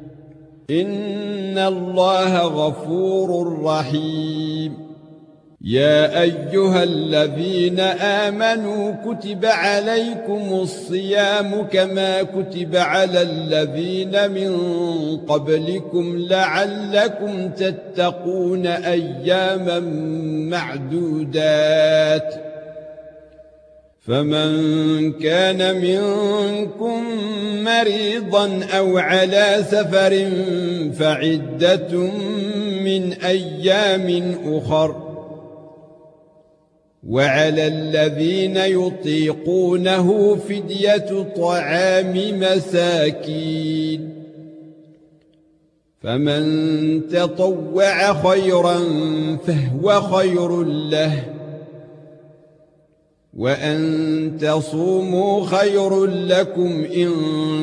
إن الله غفور رحيم يا أيها الذين آمنوا كتب عليكم الصيام كما كتب على الذين من قبلكم لعلكم تتقون أياما معدودات فمن كان منكم مريضا أو على سفر فعدة من أيام أخر وعلى الذين يطيقونه فدية طعام مساكين فمن تطوع خيرا فهو خير له وأن تصوموا خير لكم إن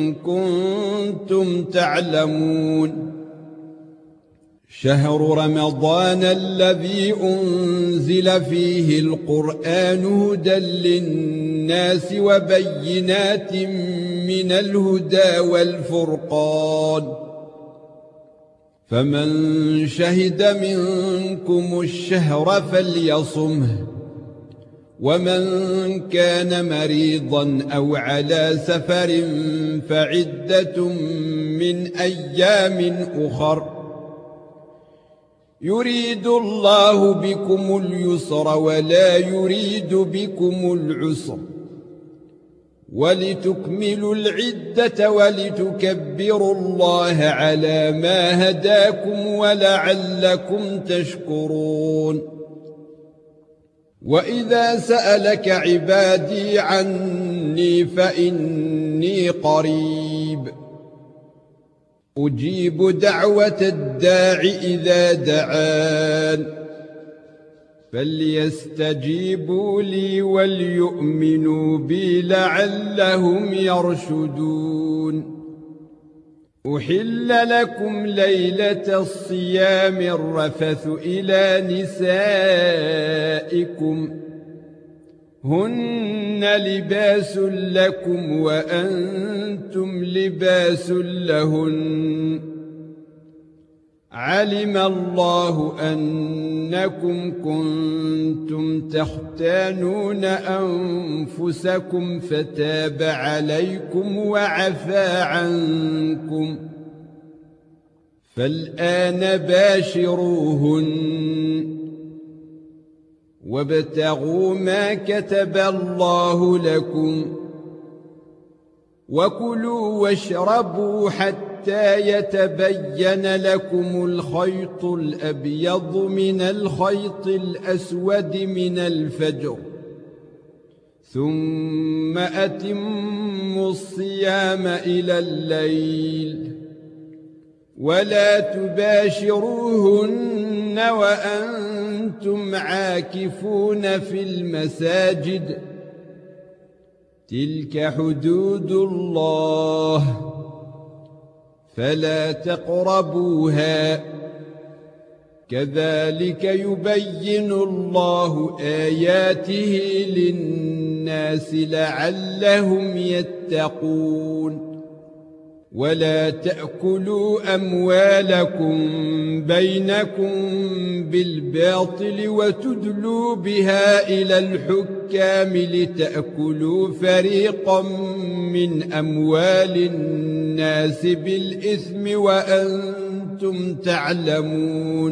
كنتم تعلمون شهر رمضان الذي أنزل فيه القرآن هدى للناس وبينات من الهدى والفرقان فمن شهد منكم الشهر فليصمه ومن كان مريضا أو على سفر فعدة من أيام أخر يريد الله بكم اليسر ولا يريد بكم العسر ولتكملوا العدة ولتكبروا الله على ما هداكم ولعلكم تشكرون وإذا سألك عبادي عني فإني قريب أجيب دعوة الداع إذا دعان فليستجيبوا لي وليؤمنوا بي لعلهم يرشدون أحل لكم ليلة الصيام الرفث إلى نسائكم هن لباس لكم وأنتم لباس لهن علم الله أنكم كنتم تختانون أنفسكم فتاب عليكم وعفى عنكم فالآن باشروهن وابتغوا ما كتب الله لكم وكلوا واشربوا حتى يتبين لكم الخيط الأبيض من الخيط الأسود من الفجر ثم أتموا الصيام إلى الليل ولا تباشروهن وأنتم عاكفون في المساجد تلك حدود الله فلا تقربوها كذلك يبين الله آياته للناس لعلهم يتقون ولا تأكلوا أموالكم بينكم بالباطل وتدلوا بها إلى الحكام لتأكلوا فريقا من أموال الناس بالإثم وأنتم تعلمون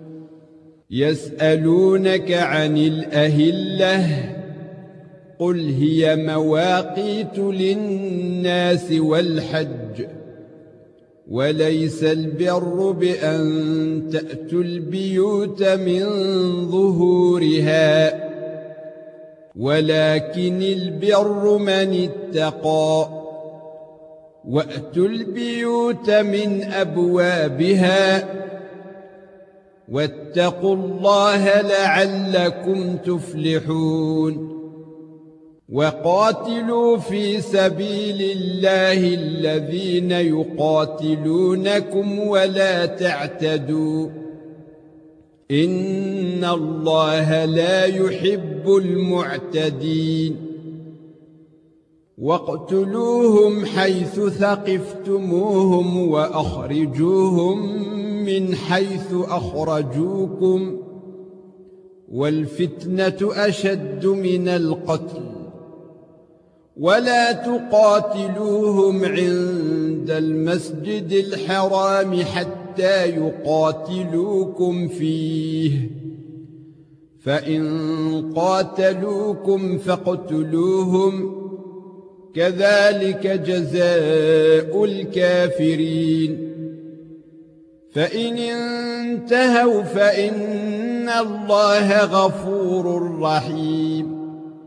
يسألونك عن الأهلة قل هي مواقيت للناس والحج وليس البر بأن تأتوا البيوت من ظهورها ولكن البر من اتقى وأتوا البيوت من أبوابها واتقوا الله لعلكم تفلحون وقاتلوا في سبيل الله الذين يقاتلونكم ولا تعتدوا إن الله لا يحب المعتدين واقتلوهم حيث ثقفتموهم وأخرجوهم من حيث أخرجوكم والفتنة أشد من القتل ولا تقاتلوهم عند المسجد الحرام حتى يقاتلوكم فيه فإن قاتلوكم فاقتلوهم كذلك جزاء الكافرين فإن انتهوا فإن الله غفور رحيم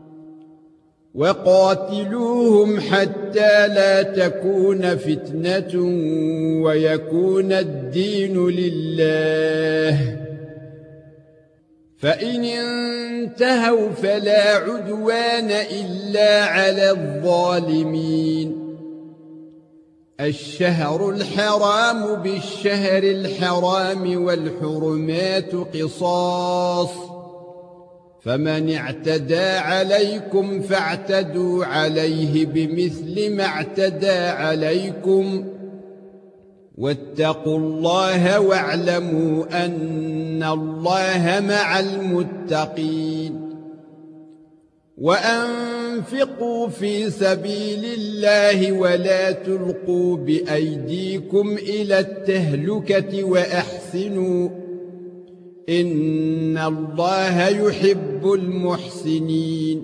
وقاتلوهم حتى لا تكون فتنة ويكون الدين لله فإن انتهوا فلا عدوان إلا على الظالمين. الشهر الحرام بالشهر الحرام والحرمات قصاص، فمن اعتدى عليكم فاعتدوا عليه بمثل ما اعتدى عليكم، واتقوا الله واعلموا أن الله مع المتقين. وأنفقوا في سبيل الله ولا تلقوا بأيديكم إلى التهلكة وأحسنوا إن الله يحب المحسنين.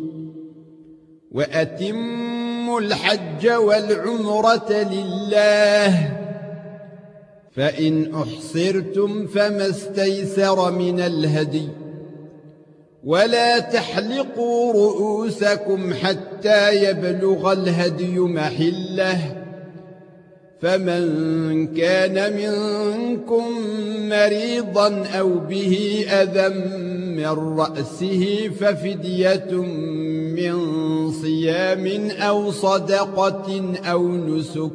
وأتموا الحج والعمرة لله، فإن أحصرتم فما استيسر من الهدي، ولا تحلقوا رؤوسكم حتى يبلغ الهدي محله، فمن كان منكم مريضا أو به أذى من رأسه ففدية من صيام أو صدقة أو نسك،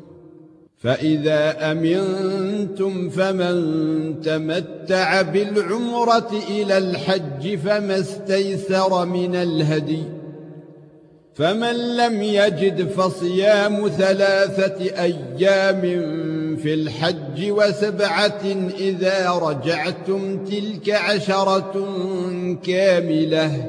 فإذا أمنتم فمن تمتع بالعمرة إلى الحج فما استيسر من الهدي، فمن لم يجد فصيام 3 أيام في الحج و7 إذا رجعتم تلك 10 كاملة،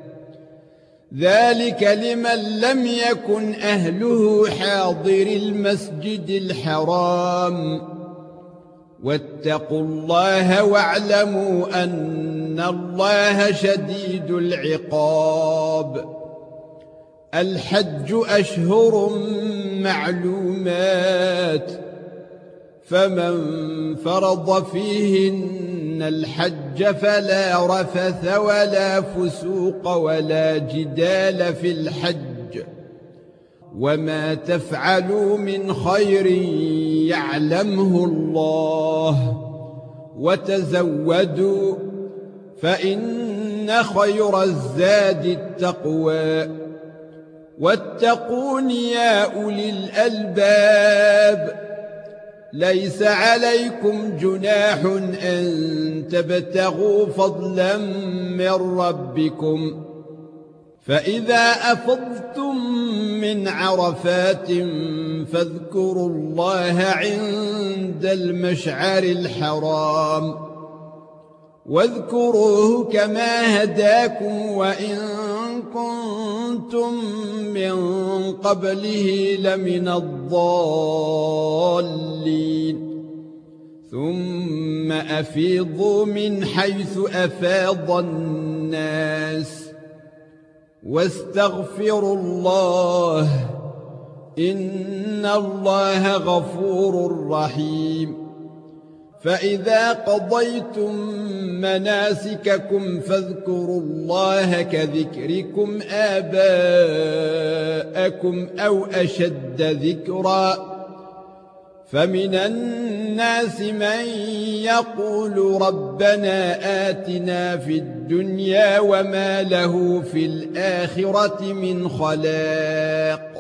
ذلك لمن لم يكن أهله حاضر المسجد الحرام. واتقوا الله واعلموا أن الله شديد العقاب. الحج أشهر معلومات، فمن فرض فيهن الحج فلا رفث ولا فسوق ولا جدال في الحج، وما تفعلوا من خير يعلمه الله، وتزودوا فإن خير الزاد التقوى، واتقون يا أولي الألباب. ليس عليكم جناح أن تبتغوا فضلا من ربكم، فإذا أفضتم من عرفات فاذكروا الله عند المشعر الحرام، واذكروه كما هداكم وإن كنتم من قبله لمن الضالين. ثم أفيضوا من حيث أفاض الناس واستغفروا الله إن الله غفور رحيم. فإذا قضيتم مناسككم فاذكروا الله كذكركم آباءكم أو أشد ذكرا، فمن الناس من يقول ربنا آتنا في الدنيا وما له في الآخرة من خلاق،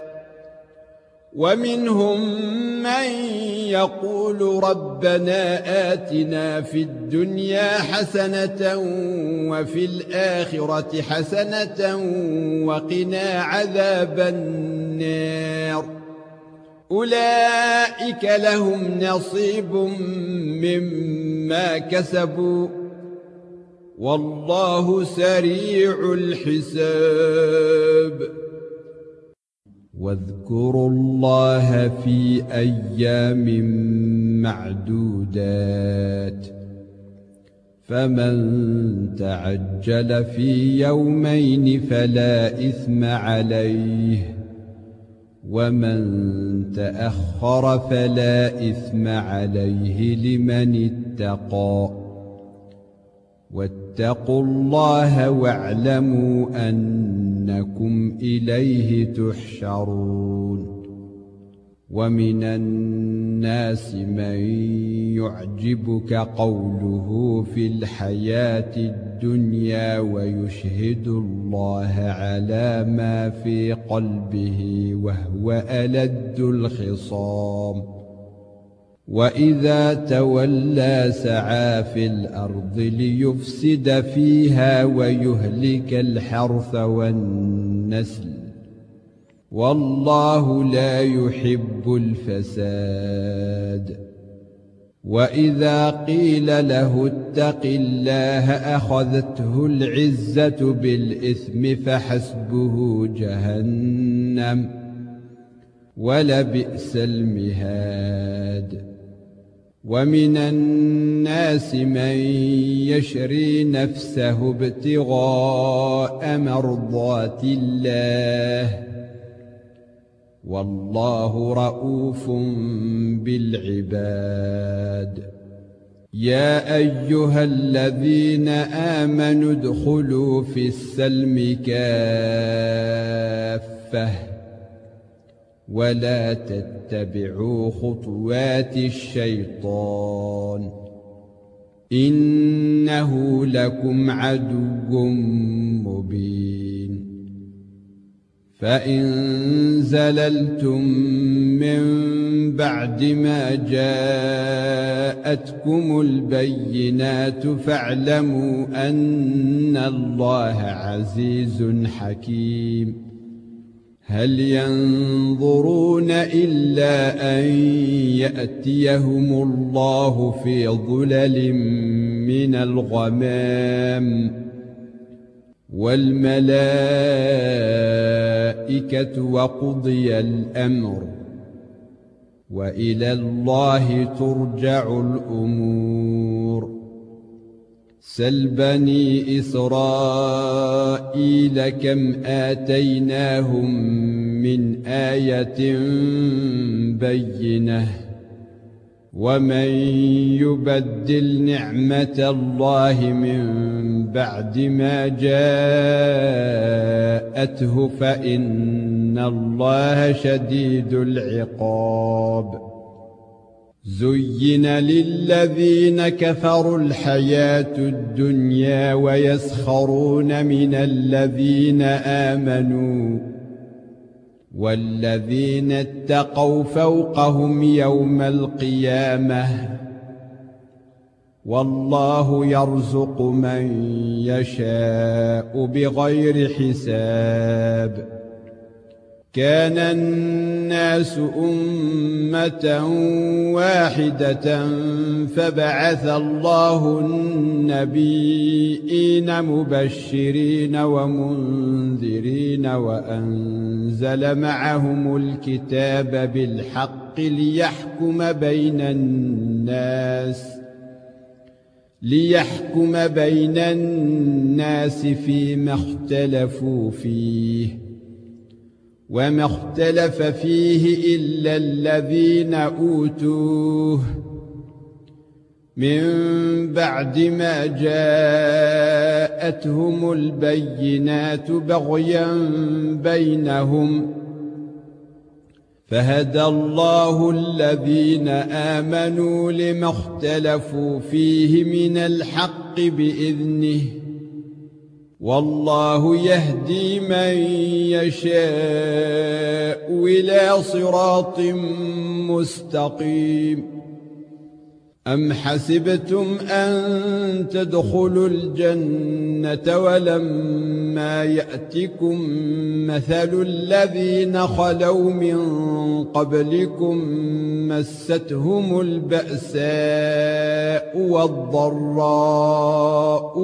ومنهم من يقول ربنا آتنا في الدنيا حسنة وفي الآخرة حسنة وقنا عذاب النار. أولئك لهم نصيب مما كسبوا والله سريع الحساب. واذكروا الله في أيام معدودات، فمن تعجل في يومين فلا إثم عليه، ومن تأخر فلا إثم عليه لمن اتقى. واتقوا الله واعلموا أنكم إليه تحشرون. ومن الناس من يعجبك قوله في الحياة الدنيا ويشهد الله على ما في قلبه وهو ألد الخصام وإذا تولى سعى في الأرض ليفسد فيها ويهلك الحرث والنسل والله لا يحب الفساد وإذا قيل له اتق الله أخذته العزة بالإثم فحسبه جهنم ولبئس المهاد ومن الناس من يشري نفسه ابتغاء مرضات الله والله رؤوف بالعباد يا أيها الذين آمنوا ادخلوا في السلم كافة ولا تتبعوا خطوات الشيطان إنه لكم عدو مبين فإن زللتم من بعد ما جاءتكم البينات فاعلموا أن الله عزيز حكيم هل ينظرون إلا أن يأتيهم الله في ظلل من الغمام والملائكة وقضي الأمر وإلى الله ترجع الأمور سل بني إسرائيل كم آتيناهم من آية بينة ومن يبدل نعمة الله من بعد ما جاءته فإن الله شديد العقاب زين للذين كفروا الحياة الدنيا ويسخرون من الذين آمنوا والذين اتقوا فوقهم يوم القيامة والله يرزق من يشاء بغير حساب كان الناس أمة واحدة فبعث الله النبيين مبشرين ومنذرين وأنزل معهم الكتاب بالحق ليحكم بين الناس فيما اختلفوا فيه وما اختلف فيه إلا الذين أوتوه من بعد ما جاءتهم البينات بغيا بينهم فهدى الله الذين آمنوا لما اختلفوا فيه من الحق بإذنه والله يهدي من يشاء إلى صراط مستقيم أم حسبتم أن تدخلوا الجنة ولما يأتكم مثل الذين خلوا من قبلكم مستهم البأساء والضراء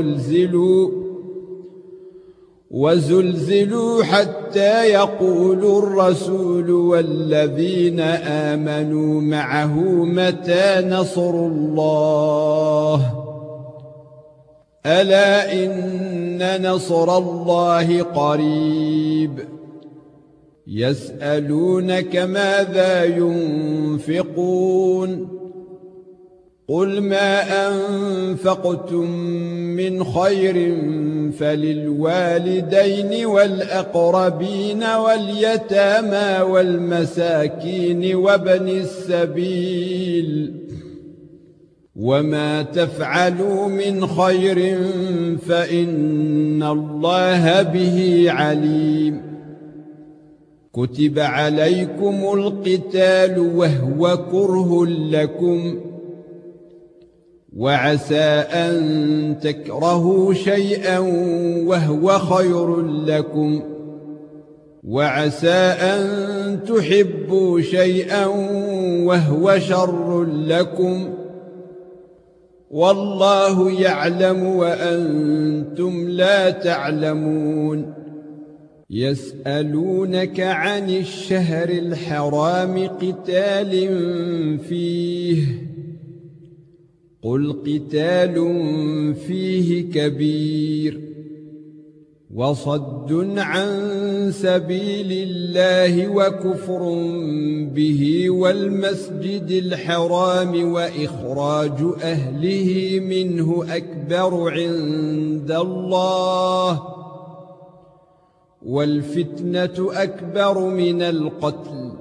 وزلزلوا حتى يقول الرسول والذين آمنوا معه متى نصر الله ألا إن نصر الله قريب يسألونك ماذا ينفقون قل ما أنفقتم من خير فللوالدين والأقربين واليتامى والمساكين وابن السبيل وما تفعلوا من خير فإن الله به عليم كتب عليكم القتال وهو كره لكم وعسى أن تكرهوا شيئا وهو خير لكم وعسى أن تحبوا شيئا وهو شر لكم والله يعلم وأنتم لا تعلمون يسألونك عن الشهر الحرام قتال فيه قل قتال فيه كبير وصد عن سبيل الله وكفر به والمسجد الحرام وإخراج أهله منه أكبر عند الله والفتنة أكبر من القتل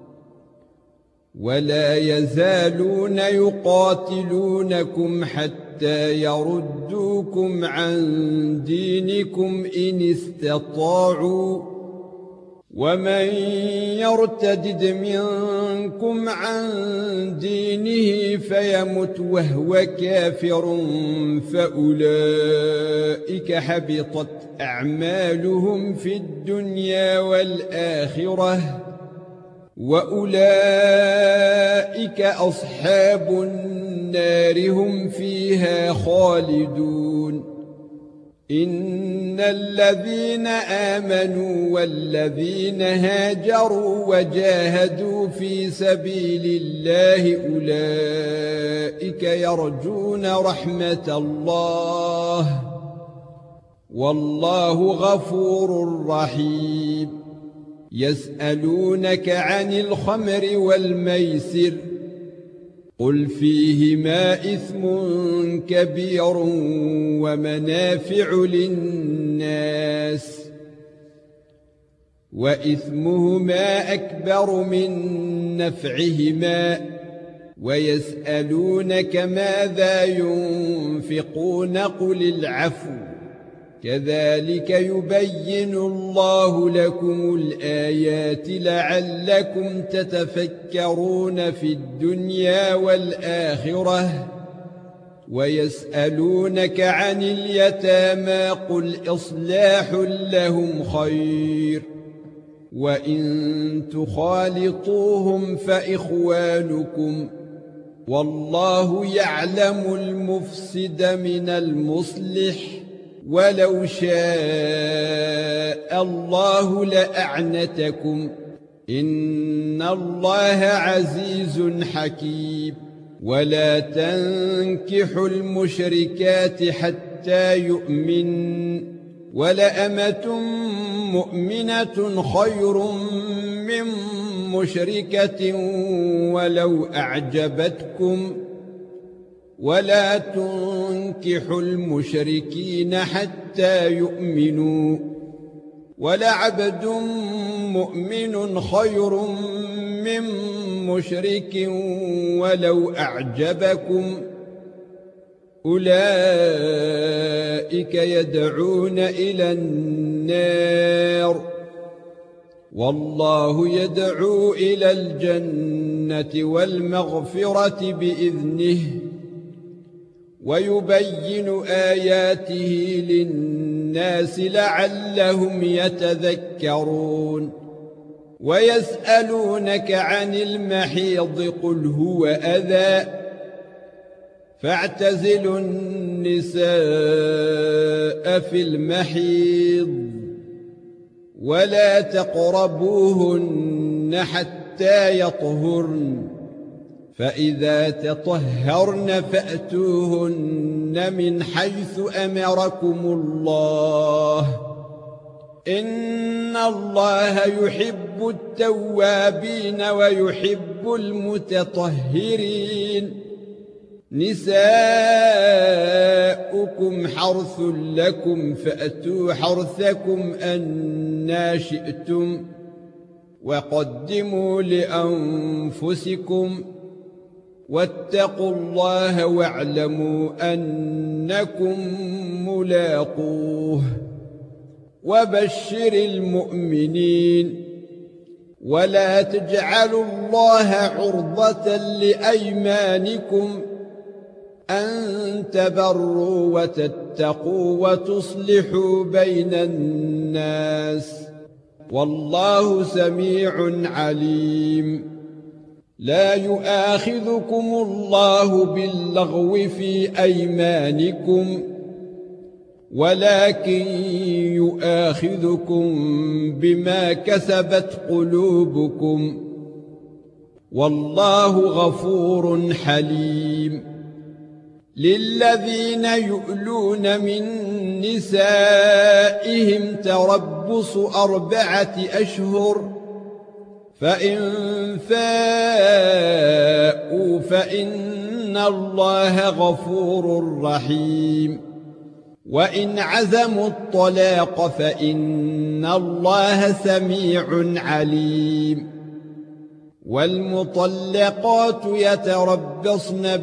ولا يزالون يقاتلونكم حتى يردوكم عن دينكم إن استطاعوا ومن يرتد منكم عن دينه فيمت وهو كافر فأولئك حبطت أعمالهم في الدنيا والآخرة وأولئك أصحاب النار هم فيها خالدون إن الذين آمنوا والذين هاجروا وجاهدوا في سبيل الله أولئك يرجون رحمة الله والله غفور رحيم يسألونك عن الخمر والميسر قل فيهما إثم كبير ومنافع للناس وإثمهما أكبر من نفعهما ويسألونك ماذا ينفقون قل العفو كذلك يبين الله لكم الآيات لعلكم تتفكرون في الدنيا والآخرة ويسألونك عن اليتامى قل إصلاح لهم خير وإن تخالطوهم فإخوانكم والله يعلم المفسد من المصلح ولو شاء الله لأعنتكم إن الله عزيز حكيم ولا تنكحوا المشركات حتى يؤمن ولأمة مؤمنة خير من مشركة ولو أعجبتكم ولا تنكحوا المشركين حتى يؤمنوا ولعبد مؤمن خير من مشرك ولو أعجبكم أولئك يدعون إلى النار والله يدعو إلى الجنة والمغفرة بإذنه ويبين آياته للناس لعلهم يتذكرون ويسألونك عن المحيض قل هو أذى فاعتزلوا النساء في المحيض ولا تقربوهن حتى يطهرن فإذا تطهرن فأتوهن من حيث أمركم الله إن الله يحب التوابين ويحب المتطهرين نساؤكم حرث لكم فأتوا حرثكم أنى شئتم وقدموا لأنفسكم واتقوا الله واعلموا أنكم ملاقوه وبشر المؤمنين ولا تجعلوا الله عرضة لأيمانكم أن تبروا وتتقوا وتصلحوا بين الناس والله سميع عليم لا يؤاخذكم الله باللغو في أيمانكم ولكن يؤاخذكم بما كسبت قلوبكم والله غفور حليم للذين يؤلون من نسائهم تربص 4 أشهر فإن فاءوا فإن الله غفور رحيم وإن عزموا الطلاق فإن الله سميع عليم والمطلقات يتربصن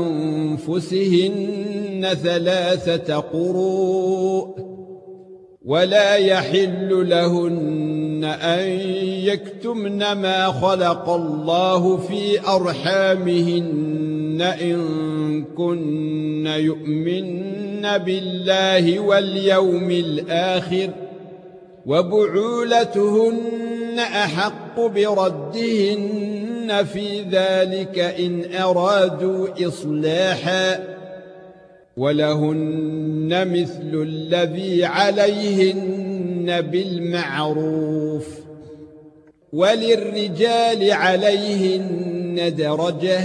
بأنفسهن 3 قروء ولا يحل لهن أن يكتمن ما خلق الله في أرحامهن إن كن يؤمن بالله واليوم الآخر وبعولتهن أحق بردهن في ذلك إن أرادوا إصلاحا ولهن مثل الذي عليهن بالمعروف وللرجال عليهن درجة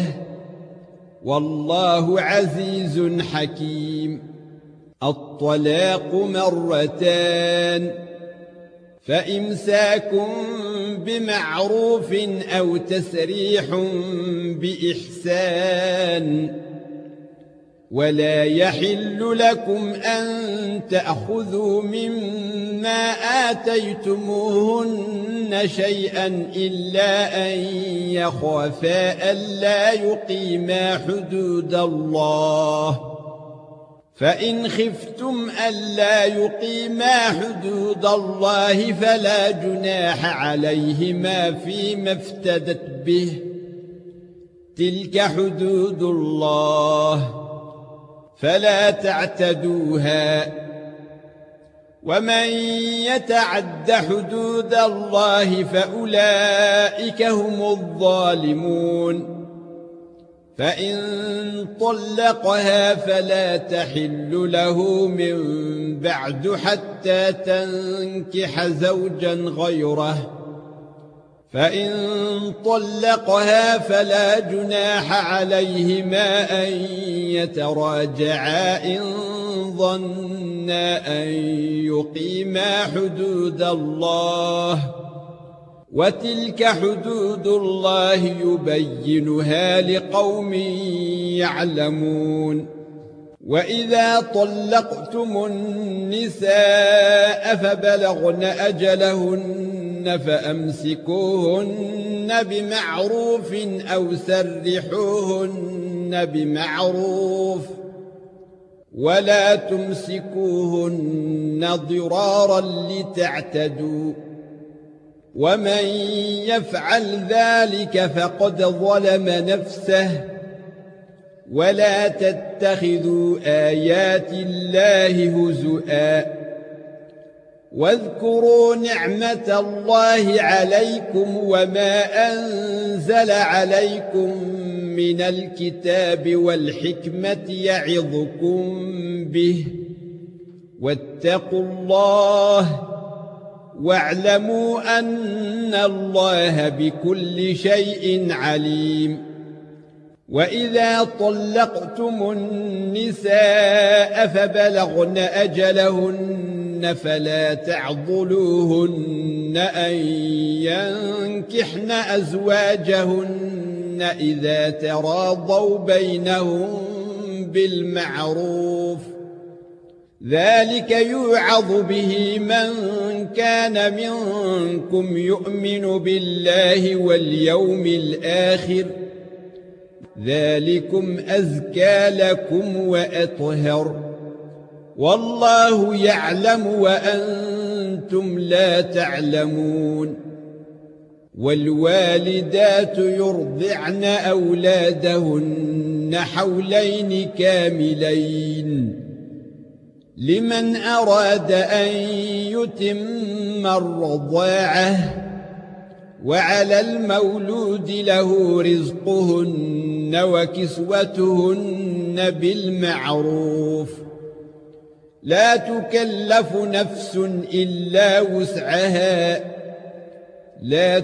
والله عزيز حكيم الطلاق 2 فإمساك بمعروف أو تسريح بإحسان ولا يحل لكم أن تأخذوا مما آتيتموهن شيئا إلا أن يخافا ألا يقيما حدود الله فإن خفتم ألا يقيما حدود الله فلا جناح عليهما فيما افتدت به تلك حدود الله فلا تعتدوها ومن يتعد حدود الله فأولئك هم الظالمون فإن طلقها فلا تحل له من بعد حتى تنكح زوجا غيره فإن طلقها فلا جناح عليهما أن يتراجعا إن ظنا أن يقيما حدود الله وتلك حدود الله يبينها لقوم يعلمون وإذا طلقتم النساء فبلغن أجلهن فأمسكوهن بمعروف أو سرحوهن بمعروف ولا تمسكوهن ضرارا لتعتدوا ومن يفعل ذلك فقد ظلم نفسه ولا تتخذوا آيات الله هزؤا واذكروا نعمة الله عليكم وما أنزل عليكم من الكتاب والحكمة يعظكم به واتقوا الله واعلموا أن الله بكل شيء عليم وإذا طلقتم النساء فبلغن أجلهن فلا تعضلوهن أن ينكحن أزواجهن إذا تراضوا بينهم بالمعروف ذلك يوعظ به من كان منكم يؤمن بالله واليوم الآخر ذلكم أزكى لكم وأطهر والله يعلم وأنتم لا تعلمون والوالدات يرضعن أولادهن حولين كاملين لمن أراد أن يتم الرضاعة وعلى المولود له رزقهن وكسوتهن بالمعروف لا تكلف نفس إلا وسعها لا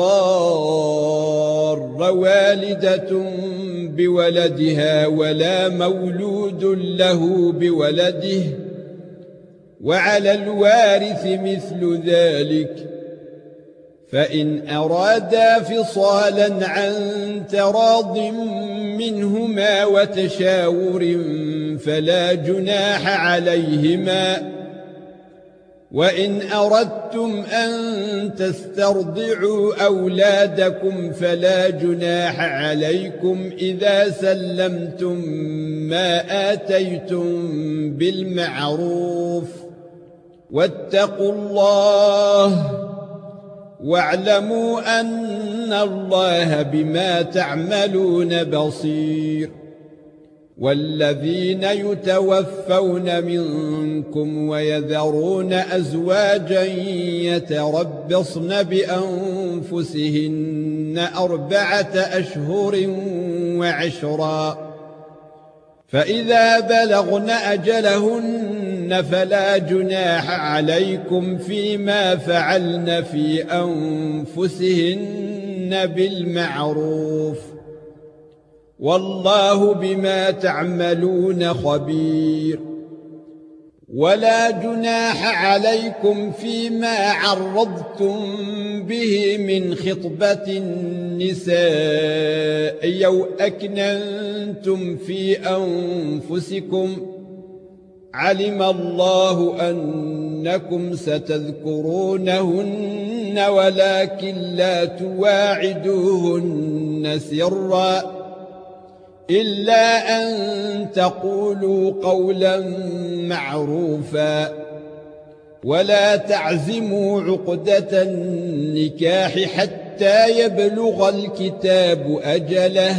تضار والدة بولدها ولا مولود له بولده وعلى الوارث مثل ذلك فإن أرادا فصالا عن تراض منهما وتشاور فلا جناح عليهما وإن أردتم أن تسترضعوا أولادكم فلا جناح عليكم إذا سلمتم ما آتيتم بالمعروف واتقوا الله واعلموا أن الله بما تعملون بصير والذين يتوفون منكم ويذرون أزواجا يتربصن بأنفسهن 4 أشهر وعشرا فإذا بلغن أجلهن فلا جناح عليكم فيما فعلن في أنفسهن بالمعروف والله بما تعملون خبير ولا جناح عليكم فيما عرضتم به من خطبة النساء أو أكننتم في أنفسكم علم الله أنكم ستذكرونهن ولكن لا تواعدوهن سرا إلا أن تقولوا قولا معروفا ولا تعزموا عقدة النكاح حتى يبلغ الكتاب أجله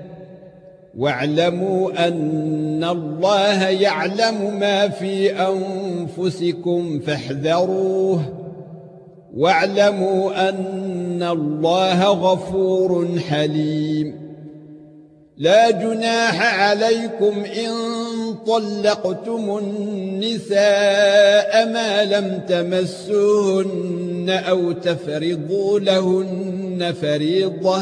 واعلموا أن الله يعلم ما في أنفسكم فاحذروه واعلموا أن الله غفور حليم لا جناح عليكم إن طلقتم النساء ما لم تمسوهن أو تفرضوا لهن فريضة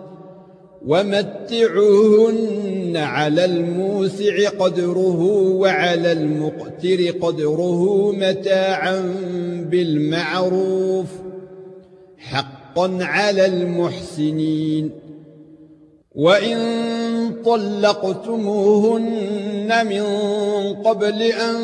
ومتعوهن على الموسع قدره وعلى المقتر قدره متاعا بالمعروف حقا على المحسنين وإن طلقتموهن من قبل أن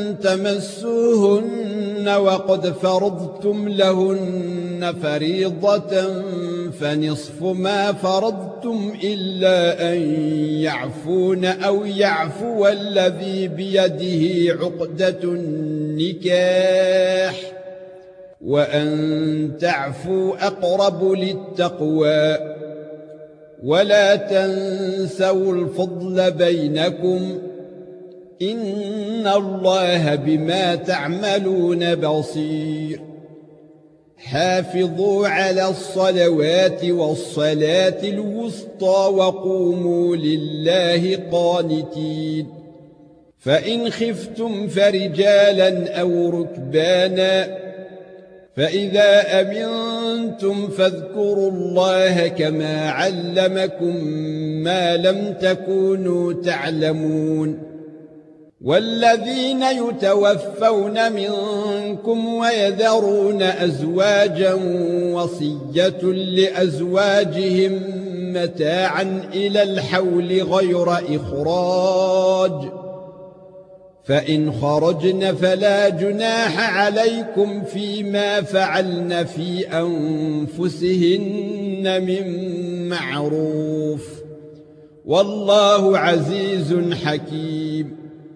تمسوهن وقد فرضتم لهن فريضة فنصف ما فرضتم إلا أن يعفون أو يعفو الذي بيده عقدة النكاح وأن تعفوا أقرب للتقوى ولا تنسوا الفضل بينكم إن الله بما تعملون بصير حافظوا على الصلوات والصلاة الوسطى وقوموا لله قانتين فإن خفتم فرجالا أو ركبانا فإذا أمنتم فاذكروا الله كما علمكم ما لم تكونوا تعلمون والذين يتوفون منكم ويذرون أزواجا وصية لأزواجهم متاعا إلى الحول غير إخراج، فإن خرجن فلا جناح عليكم فيما فعلن في أنفسهن من معروف، والله عزيز حكيم.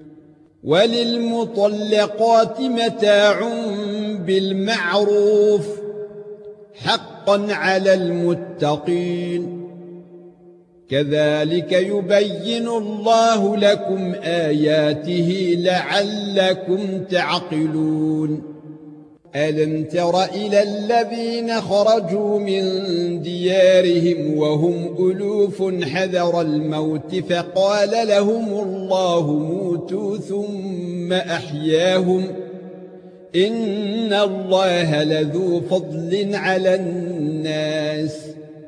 وللمطلقات متاع بالمعروف حقا على المتقين، كذلك يبين الله لكم آياته لعلكم تعقلون. ألم تر إلى الذين خرجوا من ديارهم وهم ألوف حذر الموت فقال لهم الله موتوا ثم أحياهم، إن الله لذو فضل على الناس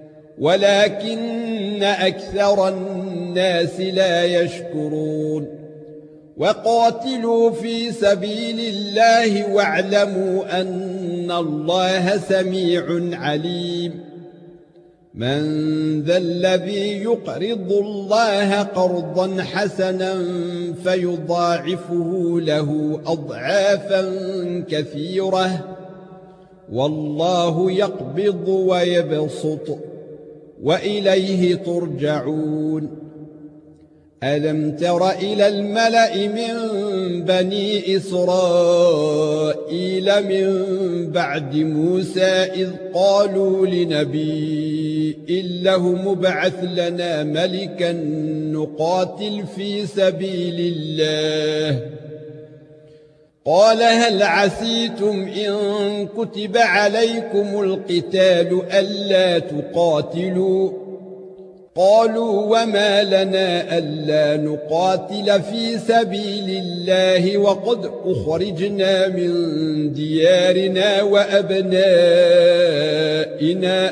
ولكن أكثر الناس لا يشكرون. وقاتلوا في سبيل الله واعلموا أن الله سميع عليم. من ذا الذي يقرض الله قرضا حسنا فيضاعفه له أضعافا كثيرة، والله يقبض ويبسط وإليه ترجعون. ألم تر إلى الملأ من بني إسرائيل من بعد موسى إذ قالوا لنبي له ابعث لنا ملكا نقاتل في سبيل الله، قال هل عسيتم إن كتب عليكم القتال ألا تقاتلوا؟ قالوا وما لنا ألا نقاتل في سبيل الله وقد أخرجنا من ديارنا وأبنائنا،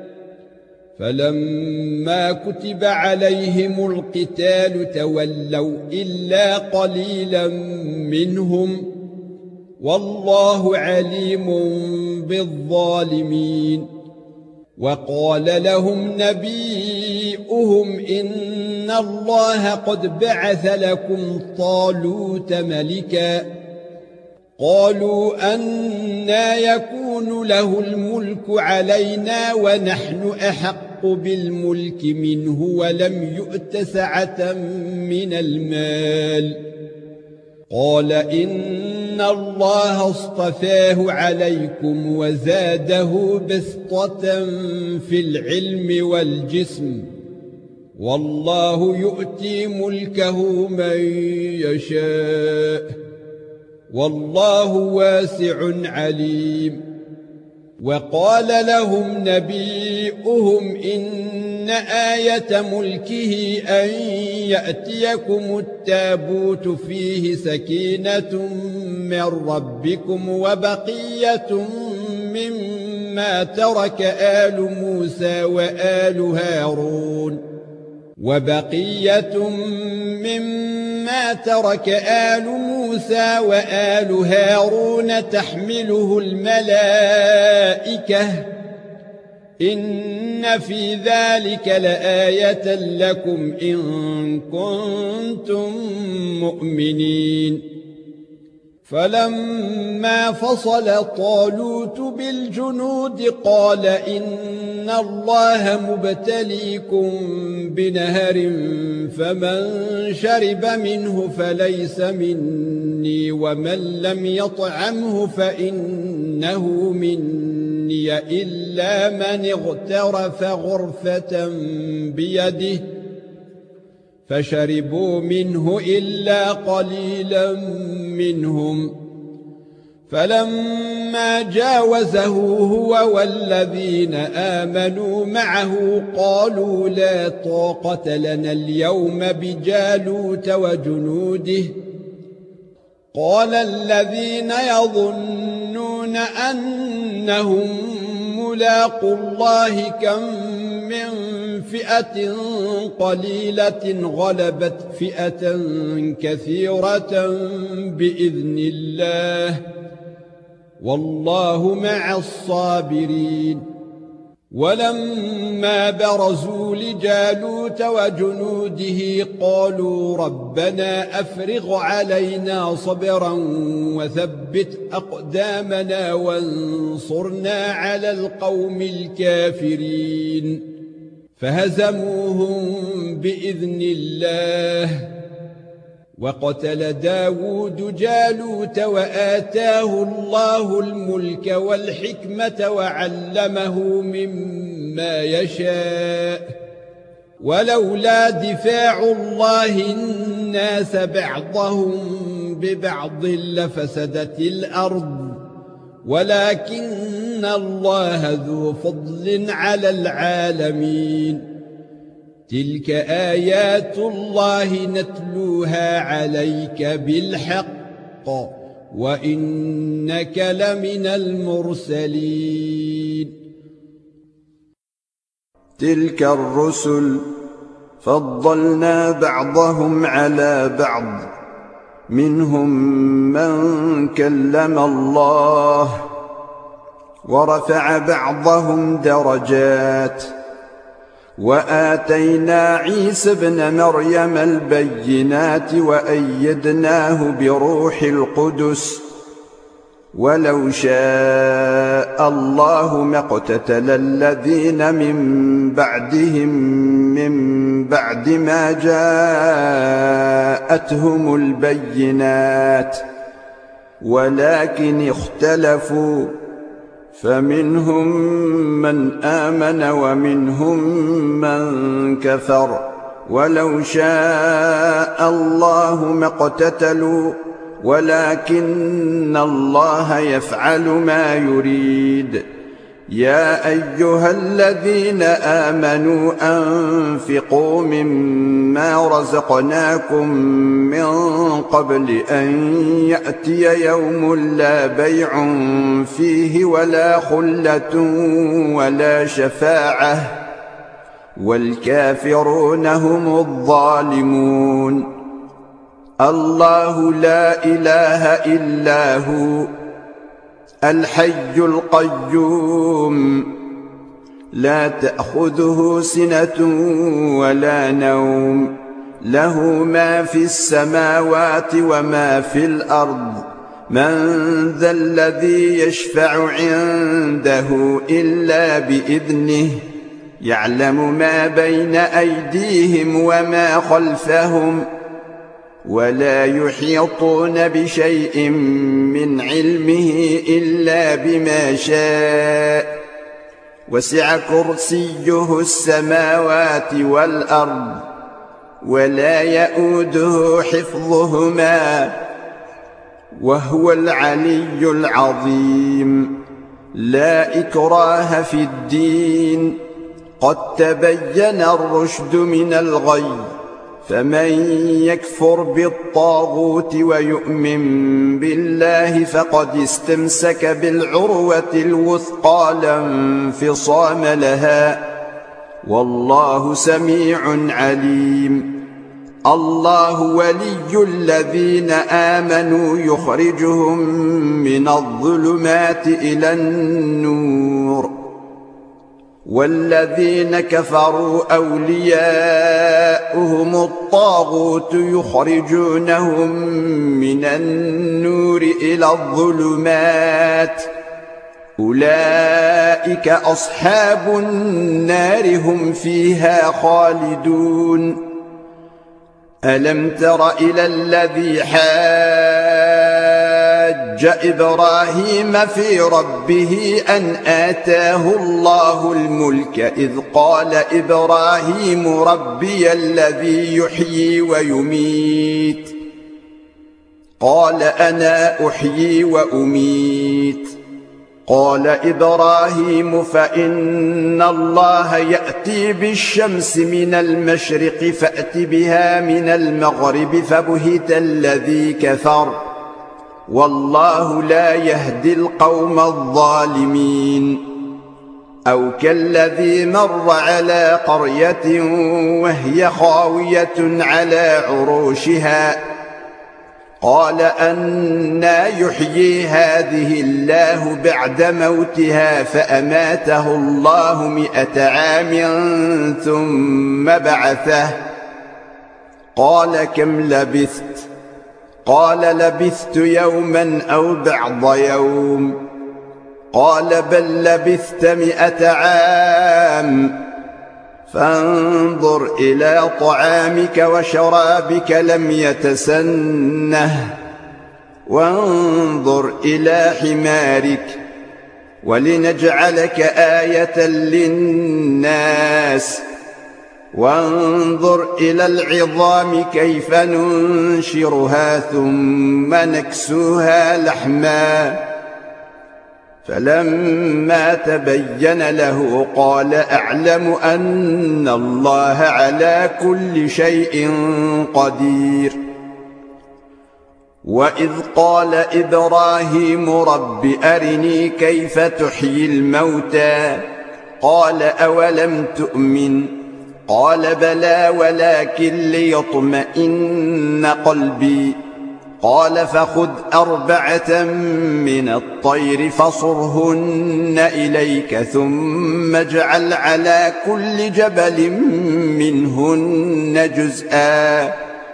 فلما كتب عليهم القتال تولوا إلا قليلا منهم، والله عليم بالظالمين. وقال لهم نبيؤهم إن الله قد بعث لكم طالوت ملكا، قالوا أنى يكون له الملك علينا ونحن أحق بالملك منه ولم يؤت سعة من المال، قال إن الله اصطفاه عليكم وزاده بسطة في العلم والجسم، والله يؤتي ملكه من يشاء، والله واسع عليم. وقال لهم نبيؤهم إن آية ملكه أن يأتيكم التابوت فيه سكينة من ربكم وبقية مما ترك آل موسى وآل هارون تحمله الملائكة، إن في ذلك لآية لكم إن كنتم مؤمنين. فلما فصل طالوت بالجنود قال إن الله مبتليكم بنهر فمن شرب منه فليس مني ومن لم يطعمه فإنه مني إلا من اغترف غرفة بيده، فشربوا منه إلا قليلا منهم. فلما جاوزه هو والذين آمنوا معه قالوا لا طاقة لنا اليوم بجالوت وجنوده، قال الذين يظنون أنهم ملاقو الله كم من فئة قليلة غلبت فئة كثيرة بإذن الله، والله مع الصابرين. ولما برزوا لجالوت وجنوده قالوا ربنا أفرغ علينا صبرا وثبت أقدامنا وانصرنا على القوم الكافرين فهزموهم بإذن الله وقتل داود جالوت وآتاه الله الملك والحكمة وعلمه مما يشاء ولولا دفاع الله الناس بعضهم ببعض لفسدت الأرض ولكن الله ذو فضل على العالمين تلك آيات الله نتلوها عليك بالحق وإنك لمن المرسلين تلك الرسل فضلنا بعضهم على بعض منهم من كلم الله ورفع بعضهم درجات وآتينا عيسى ابن مريم البينات وأيدناه بروح القدس ولو شاء الله ما اقتتل الذين من بعدهم من بعد ما جاءتهم البينات ولكن اختلفوا فمنهم من آمن ومنهم من كفر ولو شاء الله ما اقتتلوا ولكن الله يفعل ما يريد يا أيها الذين آمنوا أنفقوا مما رزقناكم من قبل أن يأتي يوم لا بيع فيه ولا خلة ولا شفاعة والكافرون هم الظالمون الله لا إله إلا هو الحي القيوم لا تأخذه سنة ولا نوم له ما في السماوات وما في الأرض من ذا الذي يشفع عنده إلا بإذنه يعلم ما بين أيديهم وما خلفهم ولا يحيطون بشيء من علمه إلا بما شاء وسع كرسيه السماوات والأرض ولا يؤوده حفظهما وهو العلي العظيم لا إكراه في الدين قد تبين الرشد من الغي فمن يكفر بالطاغوت ويؤمن بالله فقد استمسك بالعروة الوثقى لا انفصام لها والله سميع عليم الله ولي الذين آمنوا يخرجهم من الظلمات إلى النور والذين كفروا أولياؤهم الطاغوت يخرجونهم من النور إلى الظلمات أولئك أصحاب النار هم فيها خالدون ألم تر إلى الذي حاج إبراهيم في ربه أن آتاه الله الملك إذ قال إبراهيم ربي الذي يحيي ويميت قال أنا أحيي وأميت قال إبراهيم فإن الله يأتي بالشمس من المشرق فأت بها من المغرب فبهت الذي كفر والله لا يهدي القوم الظالمين أو كالذي مر على قرية وهي خاوية على عروشها قال أنى يحيي هذه الله بعد موتها فأماته الله 100 عام ثم بعثه قال كم لبثت قال لبثت يوما أو بعض يوم قال بل لبثت 100 عام فانظر إلى طعامك وشرابك لم يتسنه وانظر إلى حمارك ولنجعلك آية للناس وانظر إلى العظام كيف ننشرها ثم نكسوها لحما فلما تبين له قال أعلم أن الله على كل شيء قدير وإذ قال إبراهيم رب أرني كيف تحيي الموتى قال أولم تؤمن قال بلى ولكن ليطمئن قلبي قال فخذ 4 من الطير فصرهن إليك ثم اجعل على كل جبل منهن جزءا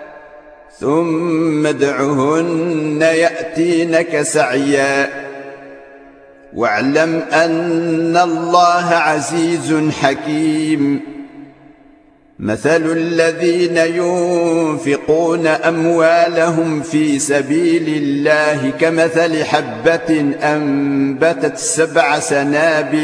ثم ادعهن يأتينك سعيا واعلم أن الله عزيز حكيم مثل الذين ينفقون أموالهم في سبيل الله كمثل حبة أنبتت 7 سنابل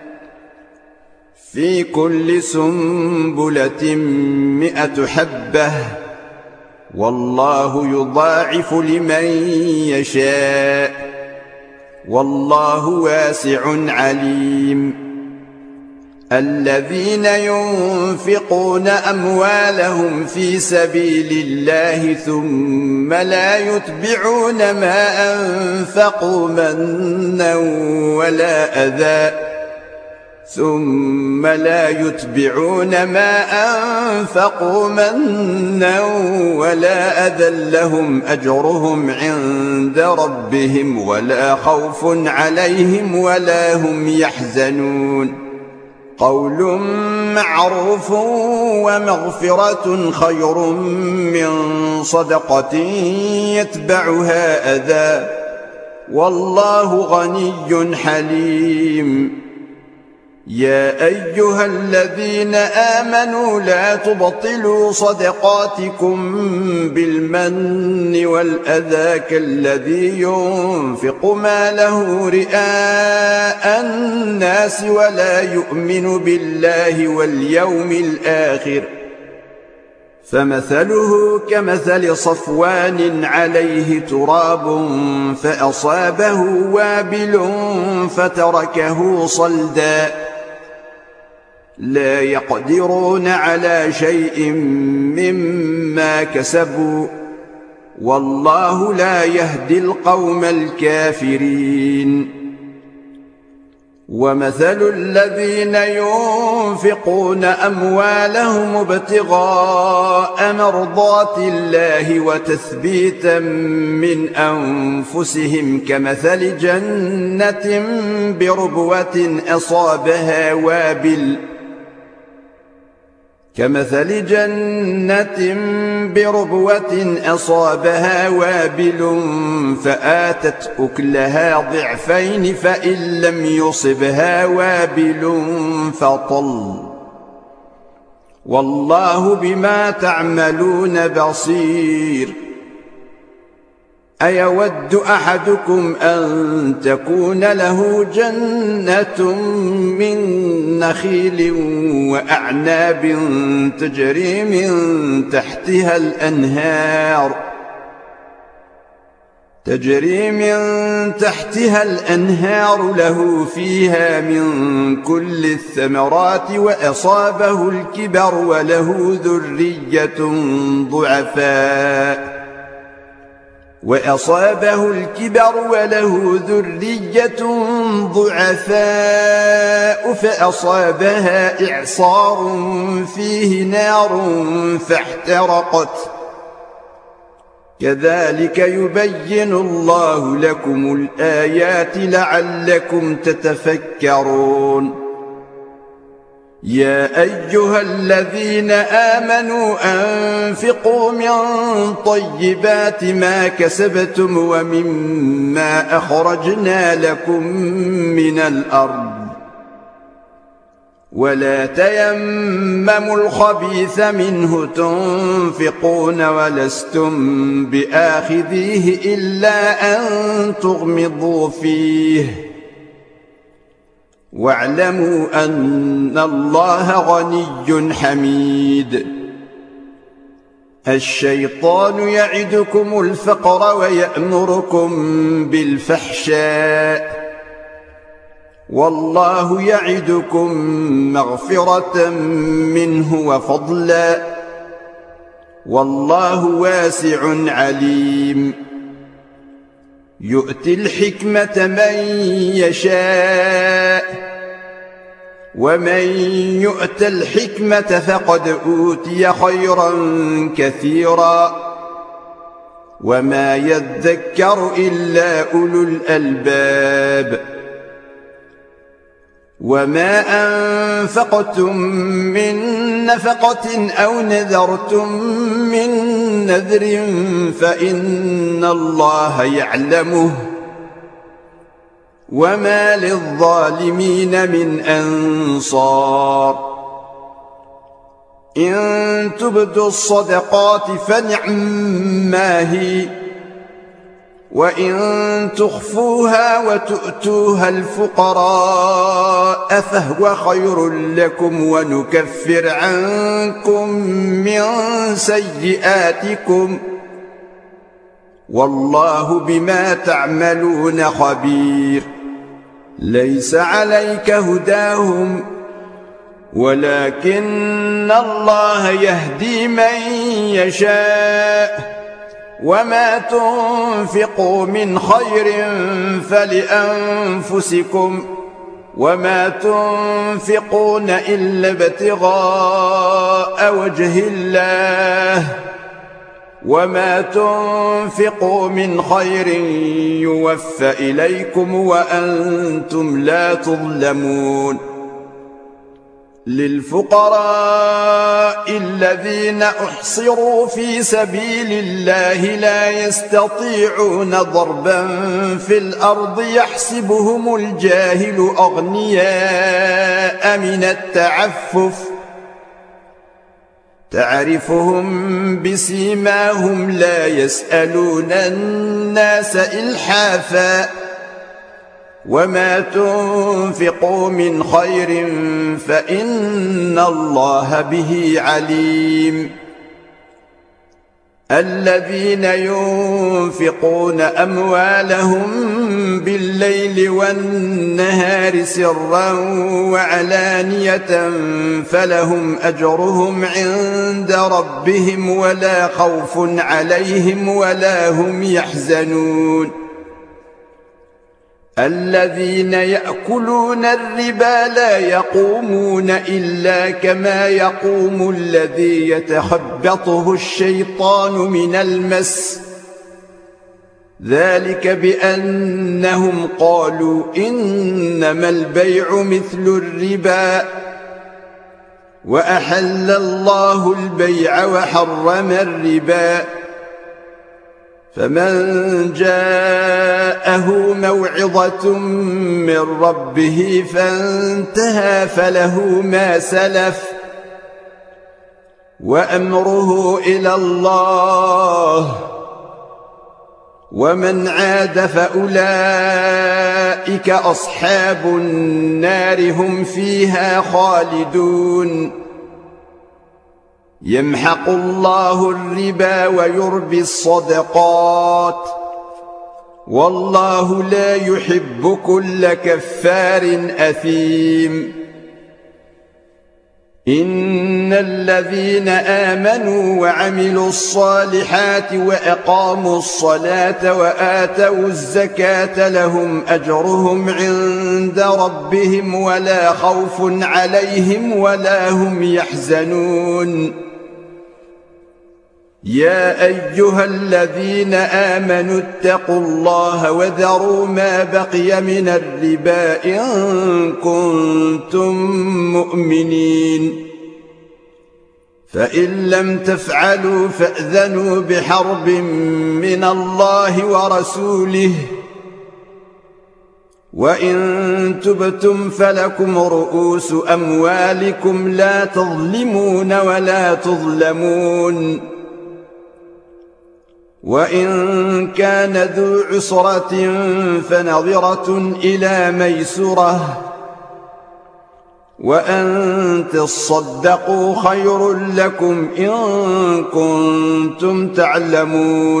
في كل سنبلة 100 حبة والله يضاعف لمن يشاء والله واسع عليم الذين ينفقون أموالهم في سبيل الله ثم لا يتبعون ما أنفقوا منا ولا أذى لهم أجرهم عند ربهم ولا خوف عليهم ولا هم يحزنون قول معروف ومغفرة خير من صدقة يتبعها أذى والله غني حليم يا أيها الذين آمنوا لا تبطلوا صدقاتكم بالمن والأذى كالذي ينفق ماله رئاء الناس ولا يؤمن بالله واليوم الآخر فمثله كمثل صفوان عليه تراب فأصابه وابل فتركه صلدا لا يقدرون على شيء مما كسبوا والله لا يهدي القوم الكافرين ومثل الذين ينفقون أموالهم ابتغاء مرضات الله وتثبيتا من أنفسهم كمثل جنة بربوة أصابها وابل فآتت أكلها ضعفين فإن لم يصبها وابل فطل والله بما تعملون بصير أيود أحدكم أن تكون له جنة من نخيل وأعناب تجري من تحتها الأنهار له فيها من كل الثمرات وأصابه الكبر وله ذرية ضعفاء فأصابها إعصار فيه نار كذلك يبين الله لكم الآيات لعلكم تتفكرون يا أيها الذين آمنوا أنفقوا من طيبات ما كسبتم ومما أخرجنا لكم من الأرض ولا تيمموا الخبيث منه تنفقون ولستم بآخذيه إلا أن تغمضوا فيه واعلموا أن الله غني حميد الشيطان يعدكم الفقر ويأمركم بالفحشاء والله يعدكم مغفرة منه وفضلا والله واسع عليم يؤتي الحكمة من يشاء ومن يؤت الحكمة فقد أوتي خيرا كثيرا وما يذكر إلا أولو الألباب وما أنفقتم من نفقة أو نذرتم من نذر فإن الله يعلمه وما للظالمين من أنصار إن تبدوا الصدقات فنعما هي وإن تخفوها وتؤتوها الفقراء فهو خير لكم ونكفر عنكم من سيئاتكم والله بما تعملون خبير ليس عليك هداهم ولكن الله يهدي من يشاء وما تنفقوا من خير فلأنفسكم وما تنفقون إلا ابتغاء وجه الله وما تنفقوا من خير يوفى إليكم وأنتم لا تظلمون للفقراء الذين أحصروا في سبيل الله لا يستطيعون ضربا في الأرض يحسبهم الجاهل أغنياء من التعفف تعرفهم بسيماهم لا يسألون الناس إلحافا وما تنفقوا من خير فإن الله به عليم الذين ينفقون أموالهم بالليل والنهار سرا وعلانية فلهم أجرهم عند ربهم ولا خوف عليهم ولا هم يحزنون الذين يأكلون الربا لا يقومون إلا كما يقوم الذي يتخبطه الشيطان من المس ذلك بأنهم قالوا إنما البيع مثل الربا وأحل الله البيع وحرم الربا فمن جاءه موعظة من ربه فانتهى فله ما سلف وأمره إلى الله ومن عاد فأولئك أصحاب النار هم فيها خالدون يمحق الله الربا ويربي الصدقات والله لا يحب كل كفار أثيم إن الذين آمنوا وعملوا الصالحات وأقاموا الصلاة وآتوا الزكاة لهم أجرهم عند ربهم ولا خوف عليهم ولا هم يحزنون يا أيها الذين آمنوا اتقوا الله وذروا ما بقي من الربا إن كنتم مؤمنين فإن لم تفعلوا فأذنوا بحرب من الله ورسوله وإن تبتم فلكم رؤوس أموالكم لا تظلمون ولا تظلمون وإن كان ذو عسرة فنظرة إلى ميسرة وأن تصدقوا خير لكم إن كنتم تعلمون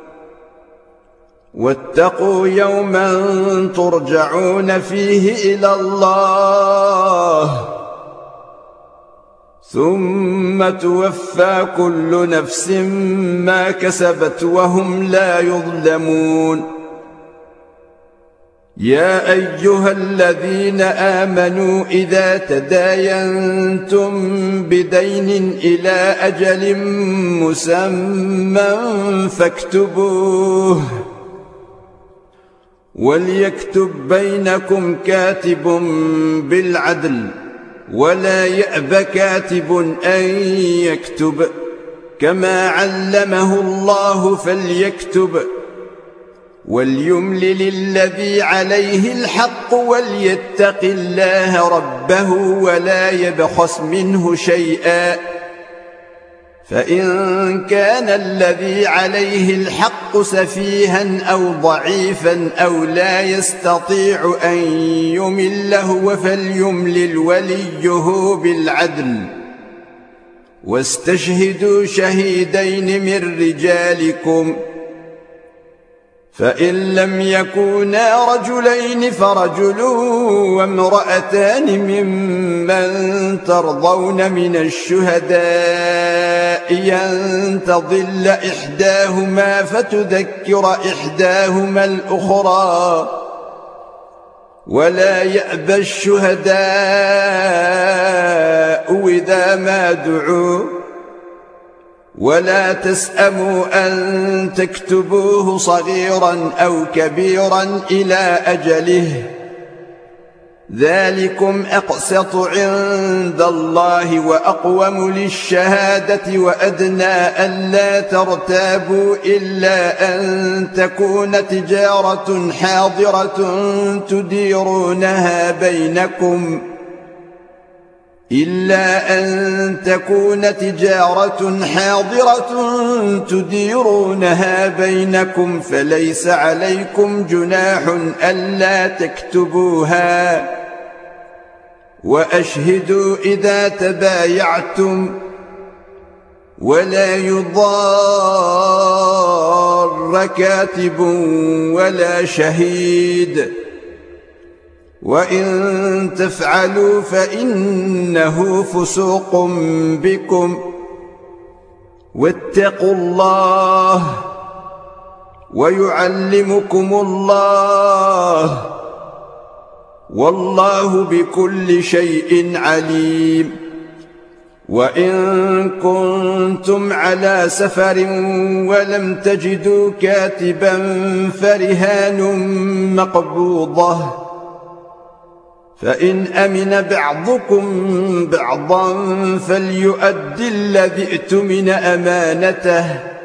واتقوا يوما ترجعون فيه إلى الله ثم توفى كل نفس ما كسبت وهم لا يظلمون يا أيها الذين آمنوا إذا تداينتم بدين إلى أجل مسمى فاكتبوه وليكتب بينكم كاتب بالعدل ولا يأب كاتب أن يكتب كما علمه الله فليكتب وليملل الذي عليه الحق وليتق الله ربه ولا يبخس منه شيئا فإن كان الذي عليه الحق سفيها أو ضعيفا أو لا يستطيع أن يمله فليملل وليه بالعدل واستشهدوا شهيدين من رجالكم فإن لم يكونا رجلين فرجل وامرأتان ممن ترضون من الشهداء أن تضل إحداهما فتذكر إحداهما الأخرى ولا يأبى الشهداء إذا ما دعوا ولا تسأموا أن تكتبوه صغيرا أو كبيرا إلى أجله ذلكم أقسط عند الله وأقوم للشهادة وأدنى ألا ترتابوا إلا أن تكون تجارة حاضرة تديرونها بينكم فليس عليكم جناح ألا تكتبوها وأشهدوا إذا تبايعتم ولا يضار كاتب ولا شهيد وإن تفعلوا فإنه فسوق بكم واتقوا الله ويعلمكم الله والله بكل شيء عليم وإن كنتم على سفر ولم تجدوا كاتبا فرهان مقبوضة فإن أمن بعضكم بعضا فليؤد الذي ائتمن أمانته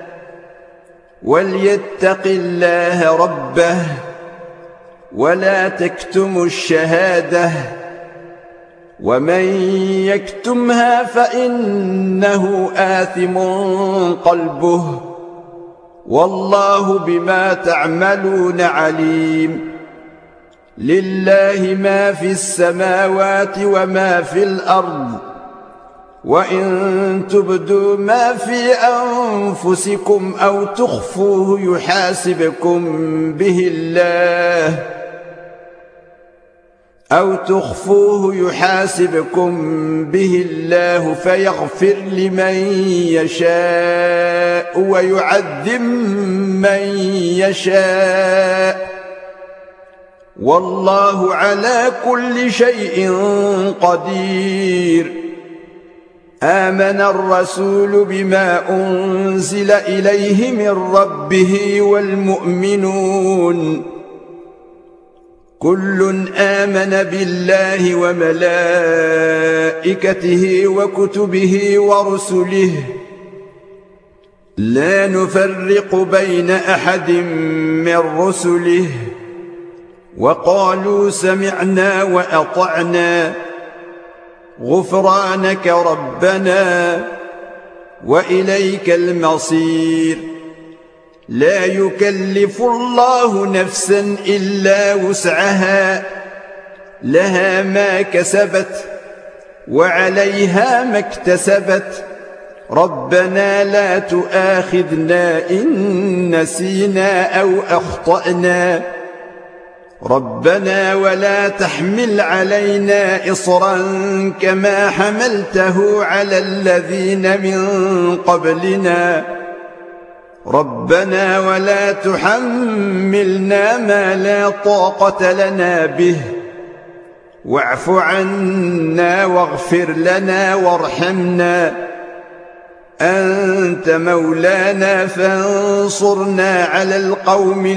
وليتق الله ربه ولا تكتموا الشهادة ومن يكتمها فإنه آثم قلبه والله بما تعملون عليم لله ما في السماوات وما في الأرض وإن تبدوا ما في أنفسكم أو تخفوه يحاسبكم به الله فيغفر لمن يشاء ويعذب من يشاء والله على كل شيء قدير آمن الرسول بما أنزل إليه من ربه والمؤمنون كل آمن بالله وملائكته وكتبه ورسله لا نفرق بين أحد من رسله وقالوا سمعنا وأطعنا غفرانك ربنا وإليك المصير لا يكلف الله نفسا إلا وسعها لها ما كسبت وعليها ما اكتسبت ربنا لا تؤاخذنا إن نسينا أو أخطأنا ربنا ولا تحمل علينا إصرا كما حملته على الذين من قبلنا ربنا ولا تحملنا ما لا طاقة لنا به واعف عنا واغفر لنا وارحمنا أنت مولانا فانصرنا على القوم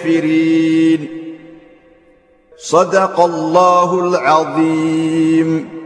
الكافرين صدق الله العظيم.